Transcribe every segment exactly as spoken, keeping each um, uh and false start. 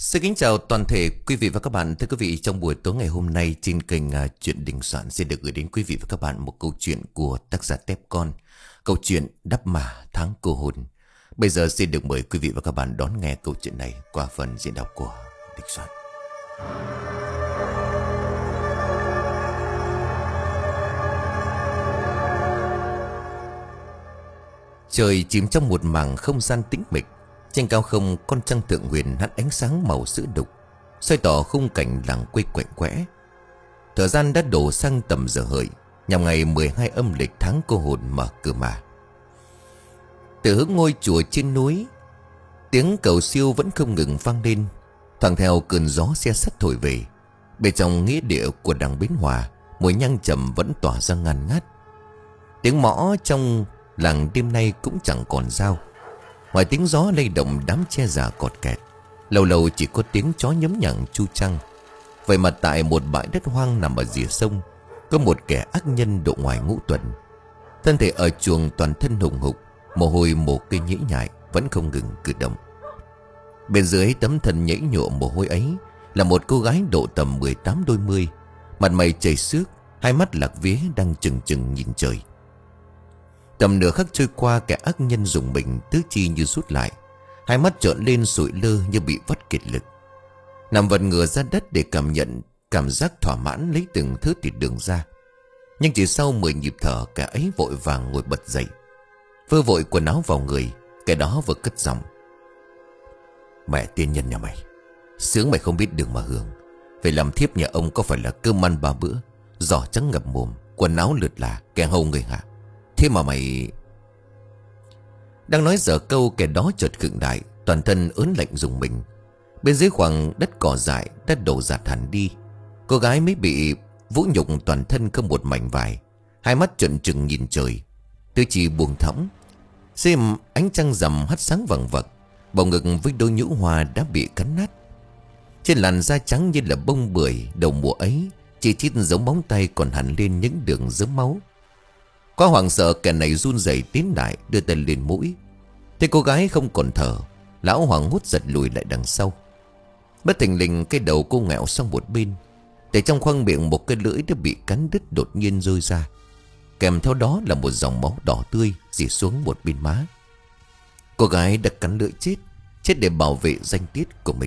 Xin kính chào toàn thể quý vị và các bạn. Thưa quý vị, trong buổi tối ngày hôm nay trên kênh uh, Chuyện Đình Soạn xin được gửi đến quý vị và các bạn một câu chuyện của tác giả Tép Con. Câu chuyện Đắp Mả Tháng Cô Hồn. Bây giờ xin được mời quý vị và các bạn đón nghe câu chuyện này qua phần diễn đọc của Đình Soạn. Trời chìm trong một mảng không gian tĩnh mịch. Trên cao không, con trăng thượng huyền hắt ánh sáng màu sữa đục, soi tỏ khung cảnh làng quê quạnh quẽ. Thời gian đã đổ sang tầm giờ hợi, nhằm ngày mười hai âm lịch tháng Cô Hồn mở cửa mà. Từ hướng ngôi chùa trên núi, tiếng cầu siêu vẫn không ngừng vang lên, thoảng theo cơn gió xe sắt thổi về. Bên trong nghĩa địa của đằng Bến Hòa, mùi nhang trầm vẫn tỏa ra ngàn ngát. Tiếng mõ trong làng đêm nay cũng chẳng còn rao. Ngoài tiếng gió lay động đám tre già cọt kẹt, lâu lâu chỉ có tiếng chó nhấm nhặng chu chăng. Vậy mà tại một bãi đất hoang nằm ở rìa sông, có một kẻ ác nhân độ ngoài ngũ tuần. Thân thể ở chuồng toàn thân hùng hục, mồ hôi mồ kê nhễ nhại vẫn không ngừng cử động. Bên dưới tấm thân nhễ nhụa mồ hôi ấy là một cô gái độ tầm mười tám đôi mươi, mặt mày chảy xước, hai mắt lạc vía đang trừng trừng nhìn trời. Tầm nửa khắc trôi qua, kẻ ác nhân dùng mình tứ chi như rút lại, hai mắt trợn lên sụi lơ như bị vắt kiệt lực. Nằm vật ngửa ra đất để cảm nhận cảm giác thỏa mãn lấy từng thứ thịt đường ra. Nhưng chỉ sau mười nhịp thở, kẻ ấy vội vàng ngồi bật dậy, vơ vội quần áo vào người. Kẻ đó vừa cất giọng: "Mẹ tiên nhân nhà mày, sướng mày không biết đường mà hưởng. Về làm thiếp nhà ông có phải là cơm ăn ba bữa, giỏ trắng ngập mồm, quần áo lượt là, kẻ hầu người hạ. Thế mà mày..." Đang nói dở câu, kẻ đó chợt khựng lại, toàn thân ớn lạnh rùng mình. Bên dưới khoảng đất cỏ dại đã đổ dạt hẳn đi. Cô gái mới bị vũ nhục toàn thân không một mảnh vải, hai mắt trợn trừng nhìn trời, tứ chi buông thõng. Xem ánh trăng rằm hắt sáng vằng vặc, bầu ngực với đôi nhũ hoa đã bị cắn nát. Trên làn da trắng như là bông bưởi đầu mùa ấy, chỉ chít giống móng tay còn hẳn lên những đường dớm máu. Quá hoảng sợ, kẻ này run rẩy tiến lại, đưa tay lên mũi. Thấy cô gái không còn thở, lão hoảng hốt giật lùi lại đằng sau. Bất thình lình, cái đầu cô ngẹo sang một bên, để trong khoang miệng một cái lưỡi đã bị cắn đứt đột nhiên rơi ra, kèm theo đó là một dòng máu đỏ tươi rỉ xuống một bên má. Cô gái đã cắn lưỡi chết, chết để bảo vệ danh tiết của mình.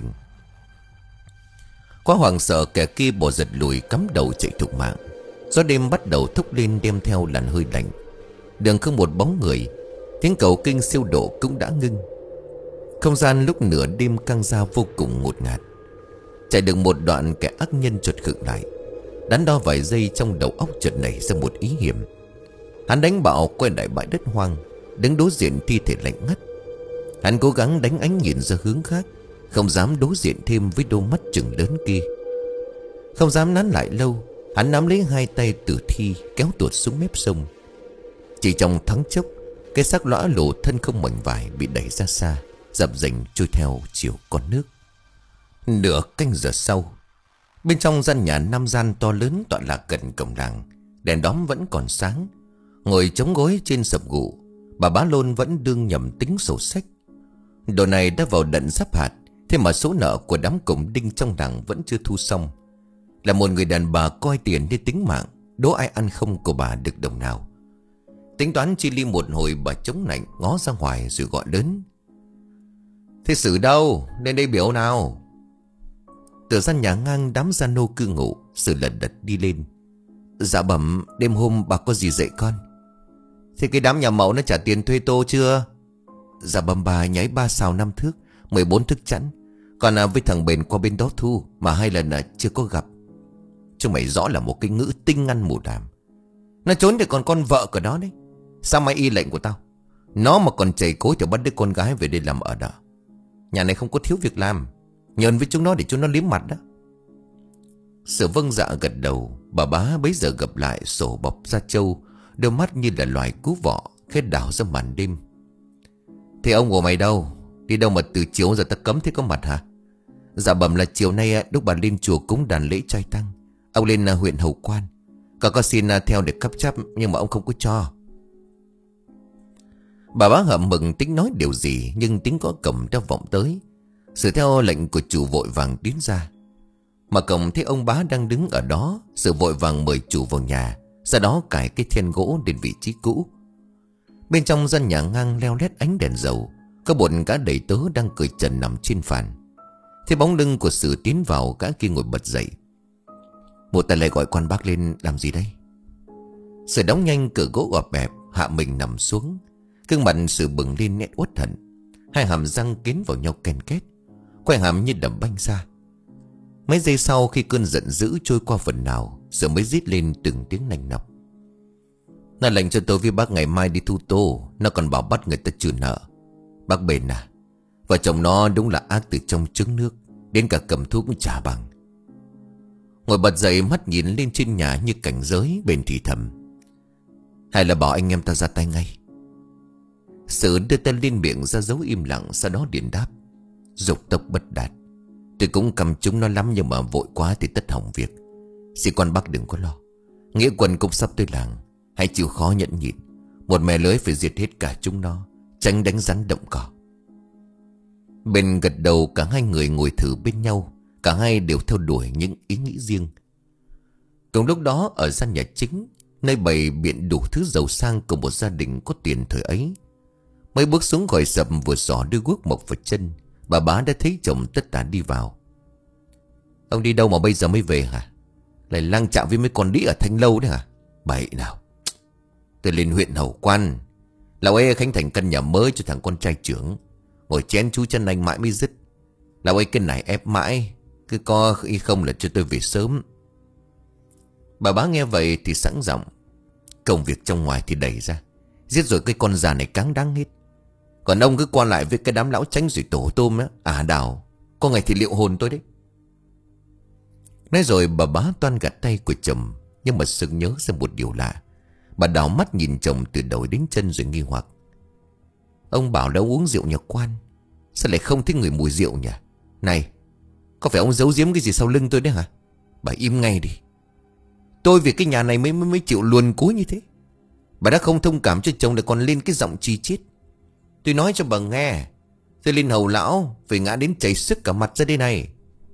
Quá hoảng sợ, kẻ kia bỏ giật lùi, cắm đầu chạy thục mạng. Gió đêm bắt đầu thúc lên, đem theo làn hơi lạnh. Đường không một bóng người, tiếng cầu kinh siêu độ cũng đã ngưng. Không gian lúc nửa đêm căng ra vô cùng ngột ngạt. Chạy được một đoạn, kẻ ác nhân chợt khựng lại, đắn đo vài giây, trong đầu óc chợt nảy ra một ý hiểm. Hắn đánh bạo quay lại bãi đất hoang, đứng đối diện thi thể lạnh ngắt. Hắn cố gắng đánh ánh nhìn ra hướng khác, không dám đối diện thêm với đôi mắt trừng lớn kia. Không dám nán lại lâu, hắn nắm lấy hai tay tử thi kéo tuột xuống mép sông. Chỉ trong thoáng chốc, cái xác lõa lộ thân không mảnh vải bị đẩy ra xa, dập dềnh trôi theo chiều con nước. Nửa canh giờ sau, bên trong gian nhà năm gian to lớn tọa lạc gần cổng làng, đèn đóm vẫn còn sáng. Ngồi chống gối trên sập gụ, bà Bá Lôn vẫn đương nhầm tính sổ sách. Đồ này đã vào đận giáp hạt, thế mà số nợ của đám cổng đinh trong làng vẫn chưa thu xong. Là một người đàn bà coi tiền như tính mạng, đố ai ăn không của bà được đồng nào. Tính toán chi ly một hồi, bà chống nạnh ngó ra ngoài rồi gọi lớn: "Thế Sử đâu? Lên đây biểu nào." Từ gian nhà ngang, đám gia nô cư ngụ, Sử lật đật đi lên. "Dạ bẩm, đêm hôm bà có gì dạy con?" "Thế cái đám nhà mẫu nó trả tiền thuê tô chưa?" "Dạ bẩm bà, nháy ba xào năm thước, mười bốn thức chẵn. Còn à, với thằng Bền qua bên đó thu, mà hai lần à, chưa có gặp." Chúng mày rõ là một cái ngữ tinh ngăn mù đàm. Nó trốn để còn con vợ của nó đấy. Sao mày y lệnh của tao? Nó mà còn chảy cối thì bắt đứa con gái về đây làm ở đó. Nhà này không có thiếu việc làm, nhờn với chúng nó để chúng nó liếm mặt đó. Sử vâng dạ gật đầu. Bà Bá bấy giờ gập lại sổ bọc da trâu, đôi mắt như là loài cú vọ khét đảo ra màn đêm. "Thế ông của mày đâu? Đi đâu mà từ chiều giờ ta cấm thế có mặt hả?" "Dạ bẩm là chiều nay lúc bà lên chùa cúng đàn lễ trai tăng, ông lên huyện Hầu Quan. Cả có xin theo để cấp chấp, nhưng mà ông không có cho." Bà Bá hậm mừng tính nói điều gì, nhưng tiếng gõ cổng đã vọng tới. Sử theo lệnh của chủ vội vàng tiến ra. Mà cổng thấy ông bá đang đứng ở đó, Sử vội vàng mời chủ vào nhà, sau đó cài cái then gỗ đến vị trí cũ. Bên trong gian nhà ngang leo lét ánh đèn dầu, có một gã đầy tớ đang cười trần nằm trên phàn. Thấy bóng lưng của Sử tiến vào, gã kia ngồi bật dậy. Một tay lại gọi quan bác lên làm gì đây? Sử đóng nhanh cửa gỗ ọp ẹp, hạ mình nằm xuống. Gương mặt Sử bừng lên nét uất hận. Hai hàm răng kiến vào nhau ken két, quay hàm như đầm banh ra. Mấy giây sau, khi cơn giận dữ trôi qua phần nào, Sử mới rít lên từng tiếng nành nọc. Nó lệnh cho tôi với bác ngày mai đi thu tô. Nó còn bảo bắt người ta trừ nợ. Bác bền à, vợ chồng nó đúng là ác từ trong trứng nước, đến cả cầm thú cũng chả bằng. Ngồi bật dậy, mắt nhìn lên trên nhà như cảnh giới, bền thì thầm: hay là bảo anh em ta ra tay ngay. Sử đưa tay lên miệng ra dấu im lặng, sau đó điện đáp: dục tốc bất đạt. Tôi cũng cầm chúng nó lắm, nhưng mà vội quá thì tất hỏng việc. Xin quan bác đừng có lo. Nghĩa quân cũng sắp tới làng, hãy chịu khó nhẫn nhịn. Một mẻ lưới phải diệt hết cả chúng nó, tránh đánh rắn động cỏ. Bên gật đầu, cả hai người ngồi thử bên nhau. Cả hai đều theo đuổi những ý nghĩ riêng. Cùng lúc đó, ở gian nhà chính, nơi bày biện đủ thứ giàu sang của một gia đình có tiền thời ấy, mới bước xuống khỏi sập, vừa xỏ đôi guốc mộc vào chân, bà bá đã thấy chồng tất tả đi vào. Ông đi đâu mà bây giờ mới về hả? Lại lang chạo với mấy con đĩ ở Thanh Lâu đấy hả? Bậy nào. Tôi lên huyện Hậu Quan, lão ấy khánh thành căn nhà mới cho thằng con trai trưởng. Ngồi chén chú chân anh mãi mới dứt. Lão ấy cái này ép mãi, cứ có ý không là cho tôi về sớm. Bà bá nghe vậy thì sẵn giọng: công việc trong ngoài thì đẩy ra, giết rồi cái con già này cáng đáng hết. Còn ông cứ qua lại với cái đám lão chánh rồi tổ tôm á, à đào, có ngày thì liệu hồn tôi đấy. Nói rồi bà bá toan gạt tay của chồng, nhưng mà sực nhớ ra một điều lạ. Bà đảo mắt nhìn chồng từ đầu đến chân rồi nghi hoặc: ông bảo đã uống rượu nhà quan, sao lại không thích người mùi rượu nhỉ? Này, có phải ông giấu giếm cái gì sau lưng tôi đấy hả? Bà im ngay đi. Tôi vì cái nhà này mới mới, mới chịu luồn cúi như thế. Bà đã không thông cảm cho chồng, lại còn lên cái giọng chi chít. Tôi nói cho bà nghe, tôi lên hầu lão phải ngã đến chảy sức cả mặt ra đây này.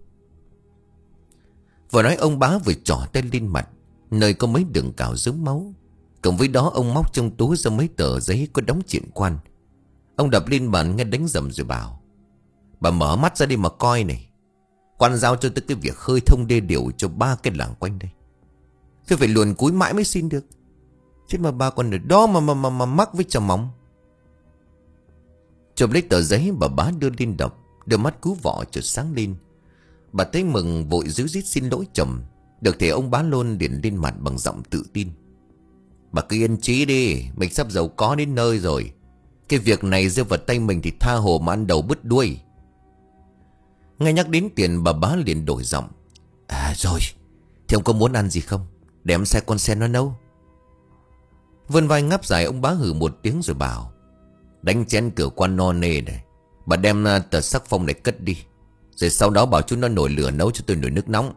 Vừa nói ông bá vừa trỏ tay lên mặt, nơi có mấy đường cào dớm máu. Cộng với đó, ông móc trong túi ra mấy tờ giấy có đóng chuyện quan. Ông đập lên bàn nghe đánh rầm rồi bảo: bà mở mắt ra đi mà coi này. Quan giao cho tôi cái việc khơi thông đê điều cho ba cái làng quanh đây. Tôi phải luồn cúi mãi mới xin được. Chứ mà bà còn ở đó mà mà mà, mà mắc với chồng móng. Chụp lấy tờ giấy, bà bá đưa lên đọc. Đôi mắt cú vọ chợt sáng lên. Bà thấy mừng, vội díu dít xin lỗi chồng. Được thì ông bá lôn liền lên mặt bằng giọng tự tin: bà cứ yên trí đi, mình sắp giàu có đến nơi rồi. Cái việc này rơi vào tay mình thì tha hồ mà ăn đầu bứt đuôi. Nghe nhắc đến tiền, bà bá liền đổi giọng: à rồi, thì ông có muốn ăn gì không? Để em xe con sen nó nấu. Vươn vai ngáp dài, ông bá hừ một tiếng rồi bảo: đánh chén cửa quan no nê này. Bà đem tờ sắc phong này cất đi, rồi sau đó bảo chúng nó nổi lửa nấu cho tôi nồi nước nóng.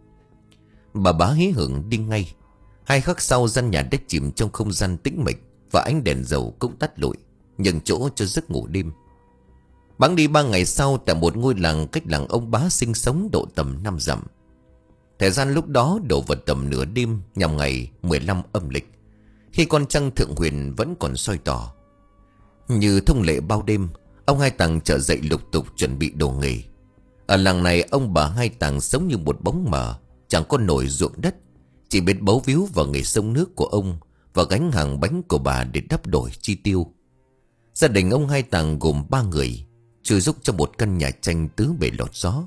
Bà bá hí hưởng đi ngay. Hai khắc sau, gian nhà đã chìm trong không gian tĩnh mịch, và ánh đèn dầu cũng tắt lụi, nhường chỗ cho giấc ngủ đêm. Bẵng đi ba ngày sau, tại một ngôi làng cách làng ông bá sinh sống độ tầm năm dặm. Thời gian lúc đó đổ vào tầm nửa đêm, nhằm ngày mười lăm âm lịch, khi con trăng thượng huyền vẫn còn soi tỏ. Như thông lệ bao đêm, ông Hai Tàng trở dậy lục tục chuẩn bị đồ nghề. Ở làng này, ông bà Hai Tàng sống như một bóng mờ, chẳng có nổi ruộng đất, chỉ biết bấu víu vào nghề sông nước của ông và gánh hàng bánh của bà để đắp đổi chi tiêu. Gia đình ông Hai Tàng gồm ba người, chui rúc trong một căn nhà tranh tứ bề lọt gió.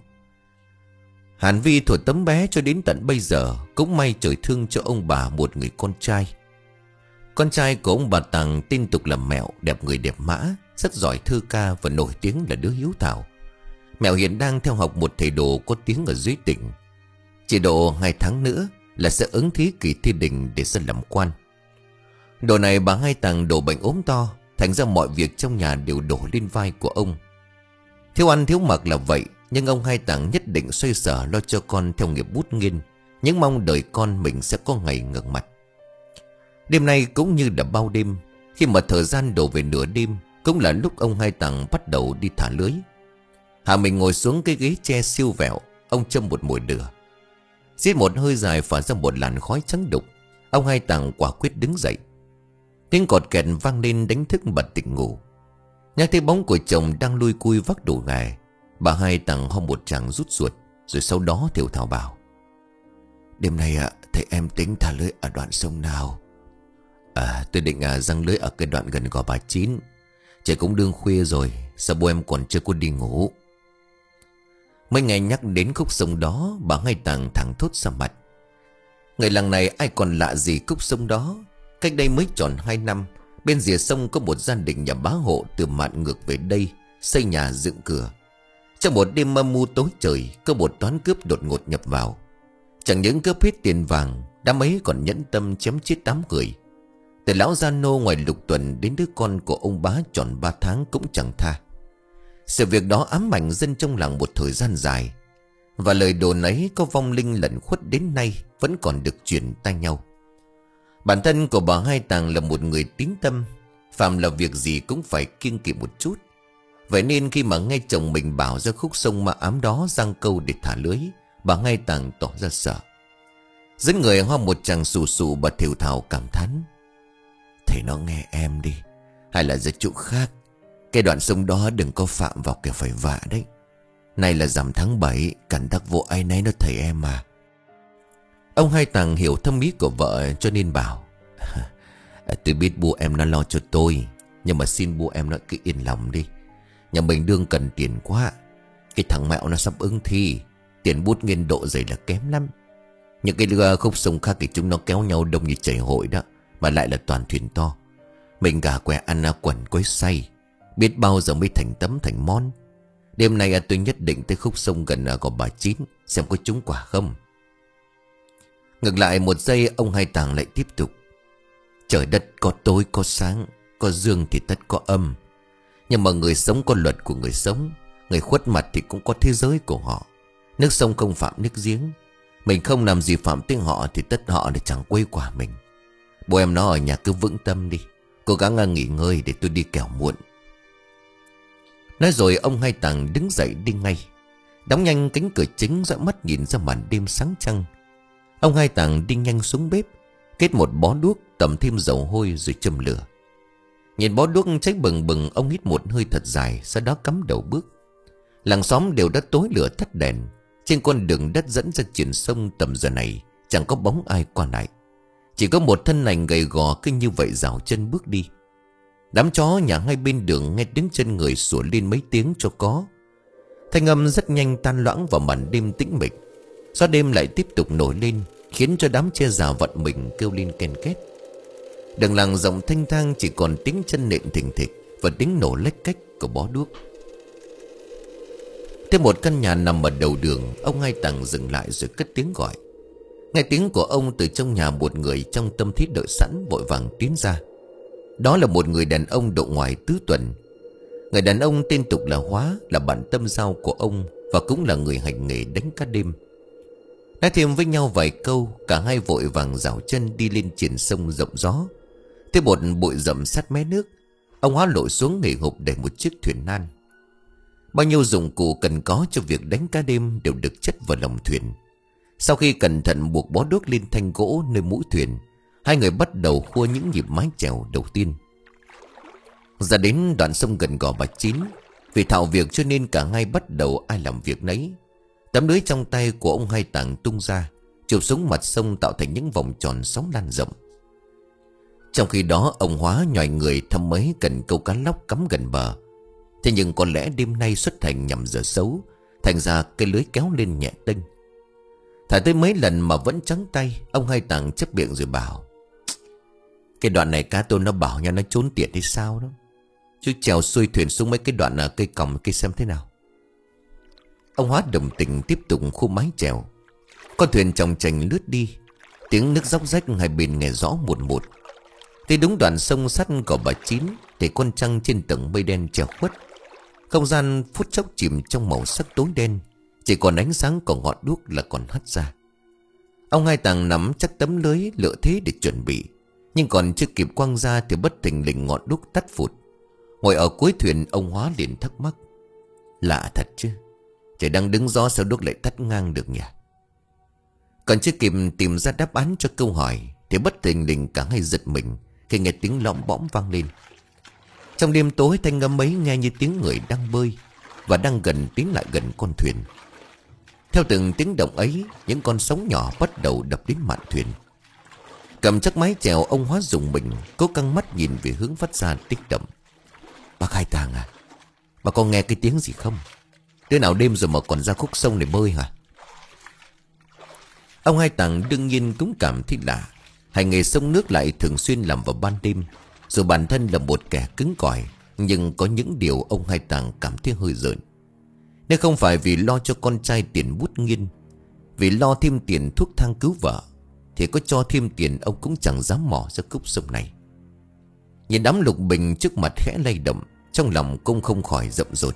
Hàn Vi thuở tấm bé cho đến tận bây giờ cũng may trời thương cho ông bà một người con trai. Con trai của ông bà Tàng tên tục là Mẹo, đẹp người đẹp mã, rất giỏi thơ ca và nổi tiếng là đứa hiếu thảo. Mẹo hiện đang theo học một thầy đồ có tiếng ở dưới tỉnh. Chỉ độ hai tháng nữa là sẽ ứng thí kỳ thi đình để xin làm quan. Đồ này bà Hai Tàng đổ bệnh ốm to, thành ra mọi việc trong nhà đều đổ lên vai của ông. Thiếu ăn thiếu mặc là vậy, nhưng ông Hai Tàng nhất định xoay sở lo cho con theo nghiệp bút nghiên, những mong đời con mình sẽ có ngày ngẩng mặt. Đêm nay cũng như là bao đêm, khi mà thời gian đổ về nửa đêm, cũng là lúc ông Hai Tàng bắt đầu đi thả lưới. Hạ mình ngồi xuống cái ghế tre siêu vẹo. Ông châm một mồi lửa, giết một hơi dài phả ra một làn khói trắng đục. Ông Hai Tàng quả quyết đứng dậy. Tiếng cọt kẹt vang lên đánh thức bà tỉnh ngủ. Nhắc thấy bóng của chồng đang lui cui vác đồ nghề, bà Hai Tàng ho một tràng rút ruột. Rồi sau đó thều thào bảo: "Đêm nay ạ, thầy em tính thả lưới ở đoạn sông nào?" "À, tôi định à, giăng lưới ở cái đoạn gần Gò Bà Chín. Trời cũng đương khuya rồi, sao bố em còn chưa có đi ngủ?" Mấy ngày nhắc đến khúc sông đó, bà Hai Tàng thẳng thốt ra mặt. Người làng này ai còn lạ gì khúc sông đó. Cách đây mới tròn hai năm, bên rìa sông có một gia đình nhà bá hộ từ Mạn ngược về đây xây nhà dựng cửa. Trong một đêm âm mưu tối trời, có một toán cướp đột ngột nhập vào. Chẳng những cướp hết tiền vàng, đám ấy còn nhẫn tâm chém chết tám người. Từ lão gia nô ngoài Lục Tuần đến đứa con của ông bá tròn ba tháng cũng chẳng tha. Sự việc đó ám ảnh dân trong làng một thời gian dài, và lời đồn ấy có vong linh lẩn khuất đến nay vẫn còn được truyền tai nhau. Bản thân của bà Hai Tàng là một người tín tâm, phàm là việc gì cũng phải kiêng kỵ một chút. Vậy nên khi mà nghe chồng mình bảo ra khúc sông ma ám đó giăng câu để thả lưới, bà Hai Tàng tỏ ra sợ. Dẫn người ho một chàng sù sù, bà thều thào cảm thán: "Thầy nó nghe em đi, hay là ra chỗ khác. Cái đoạn sông đó đừng có phạm vào kẻ phải vạ đấy. Này là rằm tháng bảy, cẩn tắc vô ai nấy nó thầy em mà." Ông Hai Tàng hiểu thâm ý của vợ cho nên bảo: "Tôi biết bố em nó lo cho tôi, nhưng mà xin bố em nó cứ yên lòng đi. Nhà mình đương cần tiền quá. Cái thằng mẹo nó sắp ứng thi, tiền bút nghiên độ dày là kém lắm. Những cái lừa khúc sông khác thì chúng nó kéo nhau đông như chảy hội đó, mà lại là toàn thuyền to. Mình gà què ăn quẩn quấy say, biết bao giờ mới thành tấm thành món. Đêm nay tôi nhất định tới khúc sông gần Gò Bà Chín xem có trúng quả không." Ngược lại một giây, ông Hai Tàng lại tiếp tục: "Trời đất có tối có sáng, có dương thì tất có âm. Nhưng mà người sống có luật của người sống, người khuất mặt thì cũng có thế giới của họ. Nước sông không phạm nước giếng. Mình không làm gì phạm tiếng họ thì tất họ để chẳng quấy quả mình. Bố em nó ở nhà cứ vững tâm đi, cố gắng nghỉ ngơi để tôi đi kẻo muộn." Nói rồi ông Hai Tàng đứng dậy đi ngay, đóng nhanh cánh cửa chính, dõi mắt nhìn ra màn đêm sáng trăng. Ông Hai Tàng đi nhanh xuống bếp, kết một bó đuốc, tẩm thêm dầu hôi rồi châm lửa. Nhìn bó đuốc cháy bừng bừng, ông hít một hơi thật dài, sau đó cắm đầu bước. Làng xóm đều đã tối lửa tắt đèn. Trên con đường đất dẫn ra triển sông tầm giờ này chẳng có bóng ai qua lại, chỉ có một thân ảnh gầy gò cứ như vậy rảo chân bước đi. Đám chó nhà hai bên đường nghe tiếng chân người sủa lên mấy tiếng cho có. Thanh âm rất nhanh tan loãng vào màn đêm tĩnh mịch. Gió đêm lại tiếp tục nổi lên, khiến cho đám tre già vận mình kêu lên ken két. Đường làng rộng thanh thang chỉ còn tiếng chân nện thình thịch và tiếng nổ lách cách của bó đuốc. Thêm một căn nhà nằm ở đầu đường, ông Hai Tàng dừng lại rồi cất tiếng gọi. Nghe tiếng của ông, từ trong nhà một người trong tâm thiết đợi sẵn vội vàng tiến ra. Đó là một người đàn ông độ ngoài tứ tuần. Người đàn ông tên tục là Hóa, là bạn tâm giao của ông và cũng là người hành nghề đánh cá đêm. Nói thêm với nhau vài câu, cả hai vội vàng rảo chân đi lên triển sông rộng gió. Tới một bụi rậm sát mé nước, ông Hóa lội xuống nghề hụp để một chiếc thuyền nan. Bao nhiêu dụng cụ cần có cho việc đánh cá đêm đều được chất vào lòng thuyền. Sau khi cẩn thận buộc bó đuốc lên thanh gỗ nơi mũi thuyền, hai người bắt đầu khua những nhịp mái chèo đầu tiên. Ra đến đoạn sông gần Gò Bà Chín, vì thạo việc cho nên cả hai bắt đầu ai làm việc nấy. Tấm lưới trong tay của ông Hai Tàng tung ra, chụp xuống mặt sông tạo thành những vòng tròn sóng lan rộng. Trong khi đó ông Hóa nhòi người thăm mấy cần câu cá lóc cắm gần bờ. Thế nhưng có lẽ đêm nay xuất hành nhằm giờ xấu, thành ra cái lưới kéo lên nhẹ tênh. Thả tới mấy lần mà vẫn trắng tay, ông Hai Tàng chép miệng rồi bảo: "Cái đoạn này cá tôm nó bảo nha, nó trốn tiệt hay sao đó. Chứ chèo xuôi thuyền xuống mấy cái đoạn cây còng kia xem thế nào." Ông Hóa đồng tình tiếp tục khu mái chèo. Con thuyền chòng chành lướt đi, tiếng nước róc rách hai bên nghe rõ một một. Thì đúng đoạn sông sắt Gò Bà Chín thì con trăng trên tầng mây đen che khuất. Không gian phút chốc chìm trong màu sắc tối đen, chỉ còn ánh sáng của ngọn đuốc là còn hắt ra. Ông Hai Tàng nắm chắc tấm lưới lựa thế để chuẩn bị, nhưng còn chưa kịp quăng ra thì bất thình lình ngọn đuốc tắt phụt. Ngồi ở cuối thuyền, ông Hóa liền thắc mắc: Lạ thật chứ, trời đang đứng gió sao đuốc lại tắt ngang được nhỉ? Còn chưa kịp tìm ra đáp án cho câu hỏi thì bất thình lình cả hai giật mình khi nghe tiếng lõm bõm vang lên. Trong đêm tối thanh âm ấy nghe như tiếng người đang bơi và đang gần tiến lại gần con thuyền. Theo từng tiếng động ấy, những con sóng nhỏ bắt đầu đập đến mạn thuyền. Cầm chắc mái chèo, ông Hóa dùng mình cố căng mắt nhìn về hướng phát ra tiếng động. Bác Hai Tàng à, bà có nghe cái tiếng gì không? Đứa nào đêm rồi mà còn ra khúc sông để bơi hả? Ông Hai Tàng đương nhiên cũng cảm thấy lạ. Hành nghề sông nước lại thường xuyên làm vào ban đêm. Dù bản thân là một kẻ cứng cỏi, nhưng có những điều ông Hai Tàng cảm thấy hơi rợn. Nếu không phải vì lo cho con trai tiền bút nghiên, vì lo thêm tiền thuốc thang cứu vợ, thì có cho thêm tiền ông cũng chẳng dám mò ra khúc sông này. Nhìn đám lục bình trước mặt khẽ lay động, trong lòng cũng không khỏi rậm rột.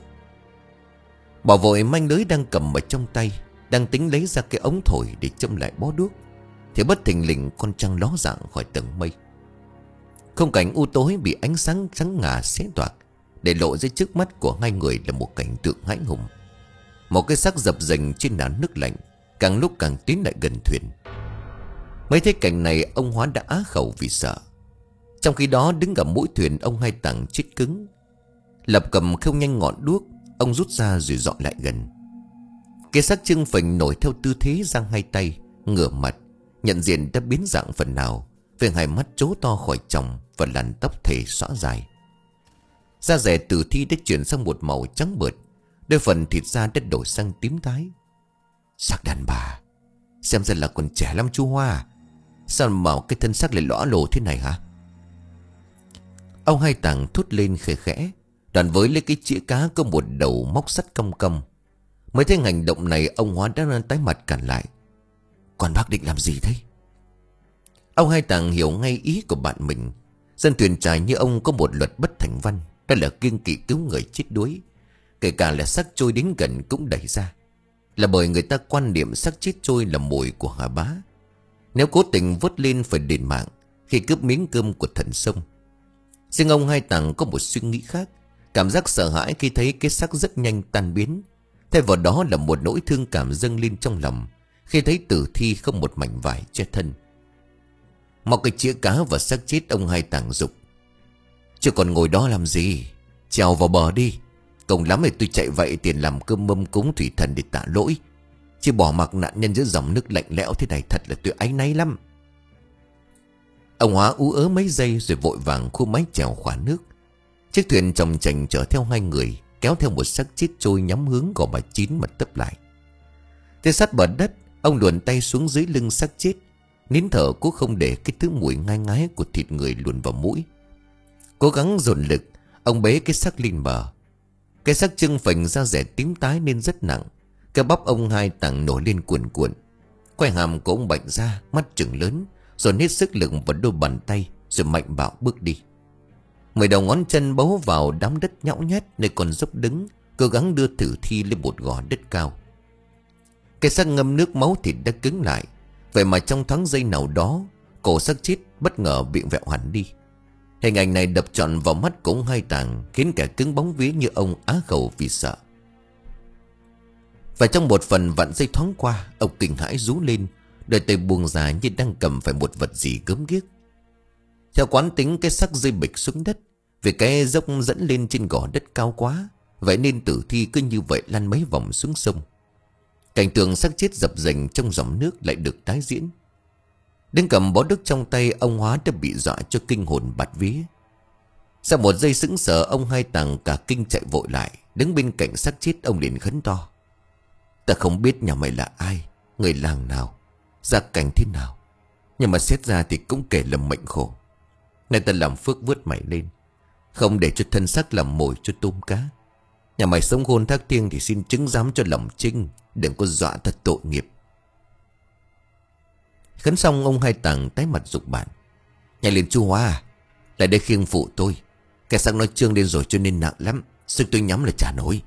Bỏ vội manh lưới đang cầm ở trong tay, đang tính lấy ra cái ống thổi để châm lại bó đuốc, thì bất thình lình con trăng ló dạng khỏi tầng mây. Không cảnh u tối bị ánh sáng trắng ngà xé toạc, để lộ ra trước mắt của hai người là một cảnh tượng hãi hùng. Một cái xác dập dềnh trên nền nước lạnh, càng lúc càng tiến lại gần thuyền. Mấy thấy cảnh này, ông Hóa đã á khẩu vì sợ. Trong khi đó đứng ở mũi thuyền, ông Hai Tàng chết cứng. Lập cầm không nhanh ngọn đuốc, ông rút ra rồi dọn lại gần. Cái xác trưng phình nổi theo tư thế giang hai tay, ngửa mặt, nhận diện đã biến dạng phần nào, với hai mắt trố to khỏi tròng và làn tóc thể xõa dài. Da rẻ tử thi đã chuyển sang một màu trắng bợt, đôi phần thịt da đã đổi sang tím tái. Xác đàn bà, xem ra là còn trẻ lắm chú Hoa. Sao mà cái thân xác lại lõa lồ thế này hả? Ông Hai Tàng thốt lên khẽ khẽ, đoạn với lấy cái chĩa cá có một đầu móc sắt cong cong. Mới thấy hành động này, ông Hóa đã tái mặt cản lại. Còn bác định làm gì thế? Ông Hai Tàng hiểu ngay ý của bạn mình. Dân thuyền trài như ông có một luật bất thành văn, đó là kiêng kỵ cứu người chết đuối, kể cả là xác trôi đến gần cũng đẩy ra. Là bởi người ta quan niệm xác chết trôi là mồi của hà bá. Nếu cố tình vớt lên phải đền mạng khi cướp miếng cơm của thần sông. Riêng ông Hai Tàng có một suy nghĩ khác, cảm giác sợ hãi khi thấy cái xác rất nhanh tan biến. Thay vào đó là một nỗi thương cảm dâng lên trong lòng khi thấy tử thi không một mảnh vải che thân. Mọc cái chĩa cá và xác chết, ông Hai Tàng dục. Chứ còn ngồi đó làm gì, trèo vào bờ đi. Cộng lắm thì tôi chạy vậy tiền làm cơm mâm cúng thủy thần để tạ lỗi, chứ bỏ mặc nạn nhân giữa dòng nước lạnh lẽo thế này thật là tôi áy náy lắm. Ông Hóa ú ớ mấy giây rồi vội vàng khu mái chèo khỏa nước. Chiếc thuyền chồng chành chở theo hai người, kéo theo một xác chết trôi nhắm hướng gò bà Chín mà tấp lại. Tới sát bờ đất, ông luồn tay xuống dưới lưng xác chết, nín thở cố không để cái thứ mùi ngai ngái của thịt người luồn vào mũi. Cố gắng dồn lực, ông bế cái xác lên bờ. Cái xác trưng phình da rẻ tím tái nên rất nặng. Cái bắp ông Hai Tàng nổi lên cuồn cuộn. Quai hàm của ông bệnh ra, mắt trừng lớn, dồn hết sức lực vào đôi bàn tay, rồi mạnh bạo bước đi. Mười đầu ngón chân bấu vào đám đất nhão nhét nơi còn dốc đứng, cố gắng đưa tử thi lên một gò đất cao. Cái xác ngâm nước máu thịt đã cứng lại. Vậy mà trong thoáng giây nào đó, cổ xác chết bất ngờ bị vẹo hẳn đi. Hình ảnh này đập trọn vào mắt của ông Hai Tàng, khiến kẻ cứng bóng vía như ông á khẩu vì sợ. Và trong một phần vặn dây thoáng qua, ông kinh hãi rú lên, đôi tay buông ra như đang cầm phải một vật gì gớm ghiếc. Theo quán tính, cái xác rơi bịch xuống đất. Vì cái dốc dẫn lên trên gò đất cao quá, vậy nên tử thi cứ như vậy lăn mấy vòng xuống sông. Cảnh tượng xác chết dập dềnh trong dòng nước lại được tái diễn. Đứng cầm bó đuốc trong tay, ông Hóa đã bị dọa cho kinh hồn bạt vía. Sau một giây sững sờ, ông Hai Tàng cả kinh chạy vội lại, đứng bên cạnh xác chết. Ông liền khấn to: Ta không biết nhà mày là ai, người làng nào, gia cảnh thế nào, nhưng mà xét ra thì cũng kể là mệnh khổ. Nay ta làm phước vớt mày lên, không để cho thân xác làm mồi cho tôm cá. Nhà mày sống khôn thác thiêng thì xin chứng giám cho lòng trinh, đừng có dọa thật tội nghiệp. Khấn xong, ông Hai Tàng tái mặt giục bạn: Nhanh lên chú Hoa, lại đây khiêng phụ tôi. Cái xác nó trương lên rồi cho nên nặng lắm, sức tôi nhắm là chả nổi.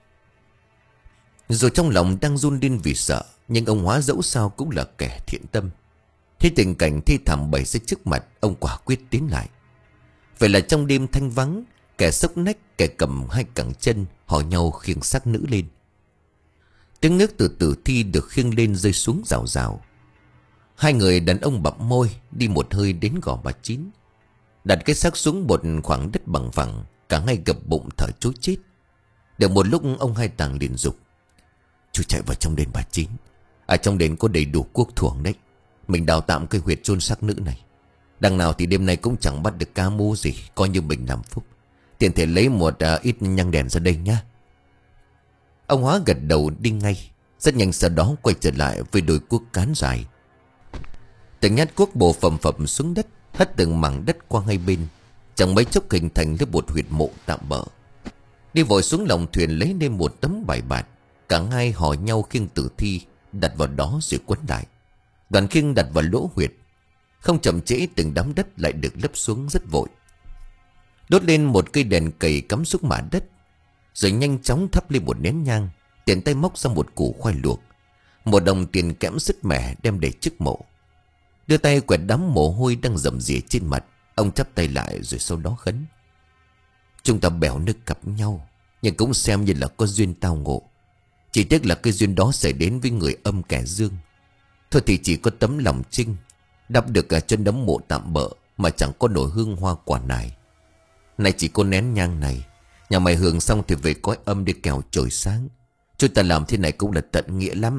Rồi trong lòng đang run lên vì sợ, nhưng ông Hóa dẫu sao cũng là kẻ thiện tâm. Thấy tình cảnh thi thảm bày ra trước mặt, ông quả quyết tiến lại. Vậy là trong đêm thanh vắng, kẻ xốc nách, kẻ cầm hai cẳng chân, hò nhau khiêng xác nữ lên. Tiếng nước từ tử thi được khiêng lên rơi xuống rào rào. Hai người đàn ông bặm môi đi một hơi đến gò bà Chín, đặt cái xác xuống một khoảng đất bằng phẳng. Cả hai gập bụng thở trối chết. Được một lúc ông Hai Tàng liền dục: "Chú chạy vào trong đền bà Chín. Ở trong đền có đầy đủ cuốc thuồng đấy. Mình đào tạm cây huyệt chôn xác nữ này. Đằng nào thì đêm nay cũng chẳng bắt được cá mú gì, coi như mình làm phúc. Tiện thể lấy một uh, ít nhang đèn ra đây nhá." Ông Hóa gật đầu đi ngay. Rất nhanh sau đó quay trở lại với đôi cuốc cán dài. Từng nhát cuốc bổ phầm phầm xuống đất, hất từng mảng đất qua hai bên. Chẳng mấy chốc hình thành lên một huyệt mộ tạm bợ. Đi vội xuống lòng thuyền lấy lên một tấm bài bạt. Cả hai hò nhau khiêng tử thi đặt vào đó rồi quấn lại. Đoàn khiêng đặt vào lỗ huyệt. Không chậm trễ, từng đám đất lại được lấp xuống rất vội. Đốt lên một cây đèn cầy cắm xuống mả đất, rồi nhanh chóng thắp lên một nén nhang. Tiện tay móc ra một củ khoai luộc, một đồng tiền kẽm sứt mẻ đem để trước mộ. Đưa tay quẹt đám mồ hôi đang rầm rìa trên mặt. Ông chắp tay lại rồi sau đó khấn: "Chúng ta bèo nước gặp nhau, nhưng cũng xem như là có duyên tao ngộ. Chỉ tiếc là cái duyên đó xảy đến với người âm kẻ dương. Thôi thì chỉ có tấm lòng trinh đắp được cả chân đấm mộ tạm bợ, mà chẳng có nổi hương hoa quả nải. Này chỉ có nén nhang này, nhà mày hưởng xong thì về cõi âm để kẻo trời sáng. Chúng ta làm thế này cũng là tận nghĩa lắm."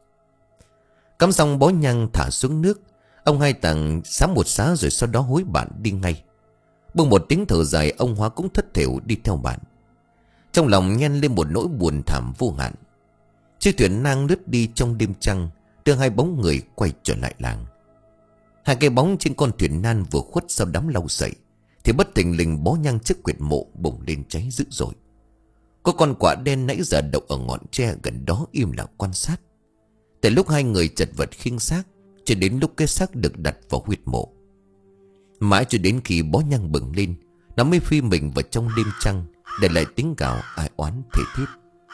Cắm xong bó nhang thả xuống nước. Ông Hai Tàng sám một xá rồi sau đó hối bạn đi ngay. Buông một tiếng thở dài, ông Hóa cũng thất thểu đi theo bạn. Trong lòng nhen lên một nỗi buồn thảm vô hạn. Chiếc thuyền nang lướt đi trong đêm trăng, đưa hai bóng người quay trở lại làng. Hai cái bóng trên con thuyền nan vừa khuất sau đám lau sậy, thì bất thình lình bó nhang trước quyệt mộ bùng lên cháy dữ dội. Có con quạ đen nãy giờ đậu ở ngọn tre gần đó im lặng quan sát. Từ lúc hai người chật vật khiêng xác cho đến lúc cái xác được đặt vào huyệt mộ. Mãi cho đến khi bó nhang bừng lên, nó mới phi mình vào trong đêm trăng, để lại tiếng gào ai oán thề thiết.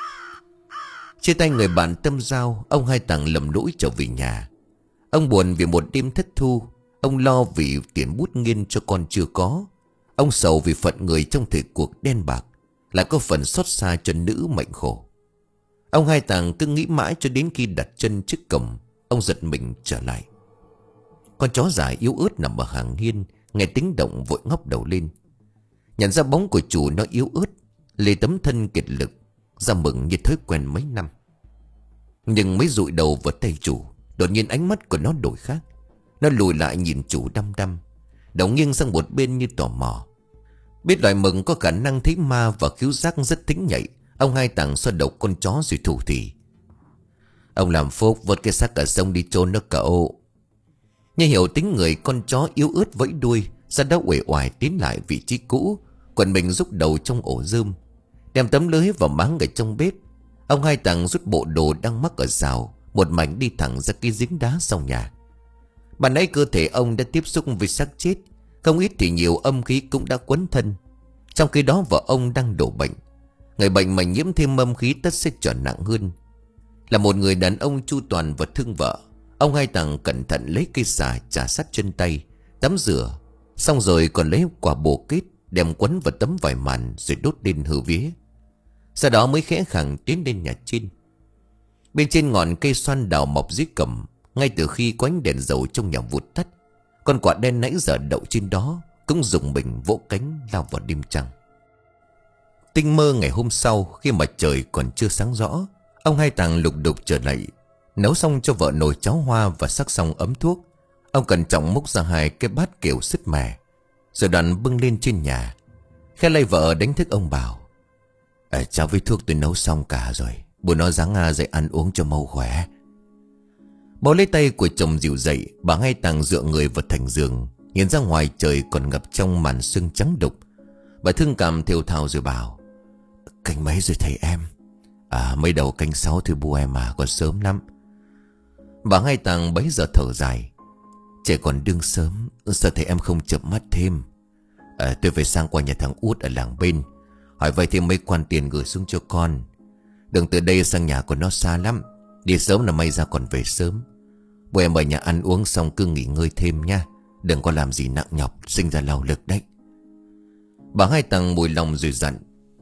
Chia tay người bạn tâm giao, ông Hai Tàng lầm lũi trở về nhà. Ông buồn vì một đêm thất thu. Ông lo vì tiền bút nghiên cho con chưa có. Ông sầu vì phận người trong thời cuộc đen bạc, lại có phần xót xa cho nữ mệnh khổ. Ông Hai Tàng cứ nghĩ mãi cho đến khi đặt chân trước cổng. Ông giật mình trở lại. Con chó dài yếu ớt nằm ở hàng hiên, nghe tiếng động vội ngóc đầu lên. Nhận ra bóng của chủ nó yếu ớt, lê tấm thân kiệt lực, ra mừng như thói quen mấy năm. Nhưng mới dụi đầu vào tay chủ, đột nhiên ánh mắt của nó đổi khác. Nó lùi lại nhìn chủ đăm đăm, đầu nghiêng sang một bên như tò mò. Biết loài mừng có khả năng thấy ma và khiếu giác rất thính nhạy, ông Hai Tàng xoa đầu con chó rồi thủ thỉ: "Ông làm phúc vớt cái xác cả sông đi chôn nó cậu." Như hiểu tính người, con chó yếu ớt vẫy đuôi ra đó uể oải tiến lại vị trí cũ, quần mình rúc đầu trong ổ rơm, đem tấm lưới vào máng ở trong bếp. Ông Hai Tàng rút bộ đồ đang mắc ở rào, một mảnh đi thẳng ra cái giếng đá sau nhà. Ban nãy cơ thể ông đã tiếp xúc với xác chết, không ít thì nhiều âm khí cũng đã quấn thân. Trong khi đó vợ ông đang đổ bệnh. Người bệnh mà nhiễm thêm âm khí tất sẽ trở nặng hơn. Là một người đàn ông chu toàn và thương vợ, ông Hai Tàng cẩn thận lấy cây xà chà sát chân tay, tắm rửa, xong rồi còn lấy quả bồ kết đem quấn vào tấm vải màn rồi đốt lên hư vía. Sau đó mới khẽ khàng tiến lên nhà trên. Bên trên ngọn cây xoan đào mọc dưới cẩm, ngay từ khi có ánh đèn dầu trong nhà vụt tắt, con quạ đen nãy giờ đậu trên đó cũng dùng mình vỗ cánh lao vào đêm trăng. Tinh mơ ngày hôm sau, khi mà trời còn chưa sáng rõ, ông Hai Tàng lục đục trở lại, nấu xong cho vợ nồi cháo hoa và sắc xong ấm thuốc. Ông cẩn trọng múc ra hai cái bát kiểu sứt mẻ, rồi đoàn bưng lên trên nhà. Khe lay vợ đánh thức ông bảo: à, "Cháo với thuốc tôi nấu xong cả rồi, bữa nó ráng à dậy ăn uống cho mau khỏe." Bó lấy tay của chồng dìu dậy, bà Hai Tàng dựa người vào thành giường, nhìn ra ngoài trời còn ngập trong màn sương trắng đục. Bà thương cảm thều thào rồi bảo: "Canh mấy rồi thầy em?" "À, mới đầu canh sáu thôi bu em à, còn sớm lắm." Bà Hai Tàng bấy giờ thở dài: "Trẻ còn đương sớm, sao thầy em không chợp mắt thêm? À, tôi phải sang qua nhà thằng Út ở làng bên, hỏi vay thêm mấy quan tiền gửi xuống cho con. Đường từ đây sang nhà của nó xa lắm, đi sớm là may ra còn về sớm. Bố em ở nhà ăn uống xong cứ nghỉ ngơi thêm nha, đừng có làm gì nặng nhọc, sinh ra lao lực đấy." Bà Hai Tàng mùi lòng rồi dặn: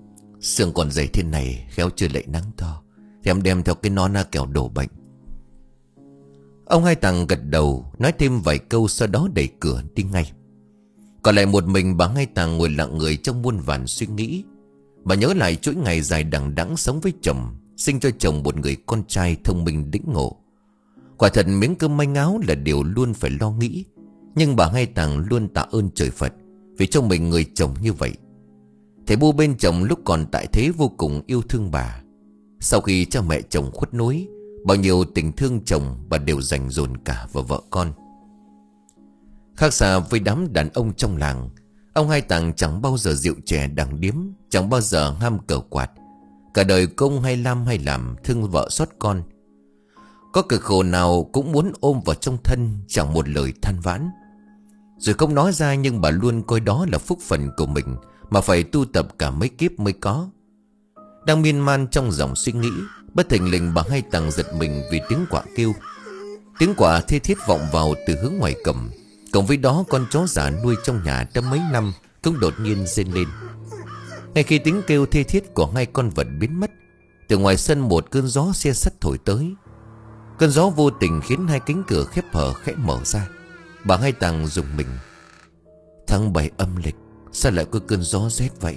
Sương còn dày thế này, khéo chưa lại nắng to, thì em đem theo cái nón na kẻo đổ bệnh. Ông Hai Tàng gật đầu, nói thêm vài câu, sau đó đẩy cửa đi ngay. Còn lại một mình bà Hai Tàng ngồi lặng người trong muôn vàn suy nghĩ. Bà nhớ lại chuỗi ngày dài đằng đẵng sống với chồng, sinh cho chồng một người con trai thông minh đĩnh ngộ. Quả thật miếng cơm manh áo là điều luôn phải lo nghĩ. Nhưng bà Hai Tàng luôn tạ ơn trời Phật vì cho mình người chồng như vậy. Thầy Bu bên chồng lúc còn tại thế vô cùng yêu thương bà. Sau khi cha mẹ chồng khuất núi, bao nhiêu tình thương chồng bà đều dành dồn cả vào vợ con. Khác xa với đám đàn ông trong làng, ông Hai Tàng chẳng bao giờ rượu chè đằng điếm, chẳng bao giờ ham cờ quạt. Cả đời công hay lam hay làm, thương vợ xót con. Có cực khổ nào cũng muốn ôm vào trong thân, chẳng một lời than vãn. Rồi không nói ra nhưng bà luôn coi đó là phúc phần của mình, mà phải tu tập cả mấy kiếp mới có. Đang miên man trong dòng suy nghĩ, bất thình lình bà Hai Tàng giật mình vì tiếng quạ kêu. Tiếng quạ thê thiết vọng vào từ hướng ngoài cầm. Cộng với đó con chó già nuôi trong nhà đã mấy năm cũng đột nhiên rên lên. Ngay khi tiếng kêu thê thiết của hai con vật biến mất, từ ngoài sân một cơn gió xe sắt thổi tới. Cơn gió vô tình khiến hai cánh cửa khép hở khẽ mở ra. Bà Hai Tàng rùng mình. Tháng bảy âm lịch, sao lại có cơn gió rét vậy?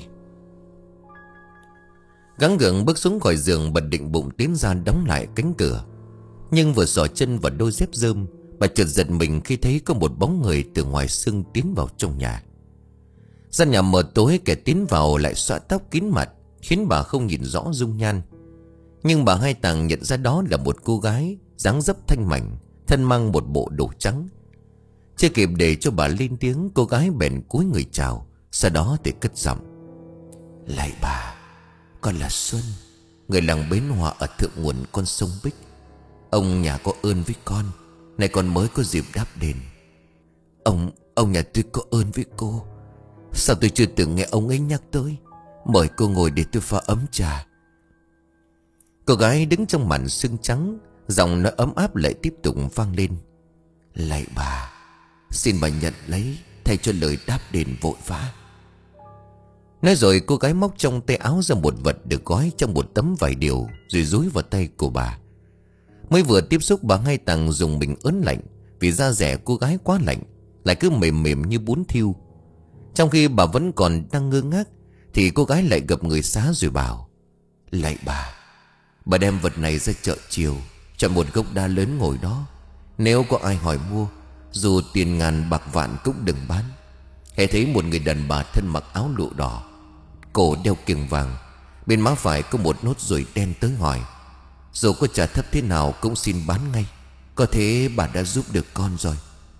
Gắng gượng bước xuống khỏi giường, bà định bụng tiến ra đóng lại cánh cửa. Nhưng vừa xỏ chân vào đôi dép rơm, bà chợt giật mình khi thấy có một bóng người từ ngoài sương tiến vào trong nhà. Gian nhà mờ tối, kẻ tiến vào lại xõa tóc kín mặt, khiến bà không nhìn rõ dung nhan. Nhưng bà Hai Tàng nhận ra đó là một cô gái dáng dấp thanh mảnh, thân mang một bộ đồ trắng. Chưa kịp để cho bà lên tiếng, cô gái bèn cúi người chào, sau đó thì cất giọng. Lạy bà, con là Xuân, người làng Bến Hòa ở thượng nguồn con sông Bích. Ông nhà có ơn với con, nay con mới có dịp đáp đền. Ông, ông nhà tôi có ơn với cô. Sao tôi chưa từng nghe ông ấy nhắc tới? Mời cô ngồi để tôi pha ấm trà. Cô gái đứng trong màn sương trắng, giọng nói ấm áp lại tiếp tục vang lên. Lạy bà, xin bà nhận lấy, thay cho lời đáp đền vội vã. Nói rồi cô gái móc trong tay áo ra một vật được gói trong một tấm vải điều, rồi dúi vào tay của bà. Mới vừa tiếp xúc, bà Hai Tàng dùng mình ớn lạnh, vì da dẻ cô gái quá lạnh, lại cứ mềm mềm như bún thiêu. Trong khi bà vẫn còn đang ngơ ngác, thì cô gái lại gập người xá rồi bảo. Lạy bà, bà đem vật này ra chợ chiều, chọn một gốc đa lớn ngồi đó. Nếu có ai hỏi mua, dù tiền ngàn bạc vạn cũng đừng bán. Hễ thấy một người đàn bà thân mặc áo lụa đỏ, cổ đeo kiềng vàng, bên má phải có một nốt ruồi đen tới hỏi, dù có trả thấp thế nào cũng xin bán ngay. Có thế bà đã giúp được con rồi.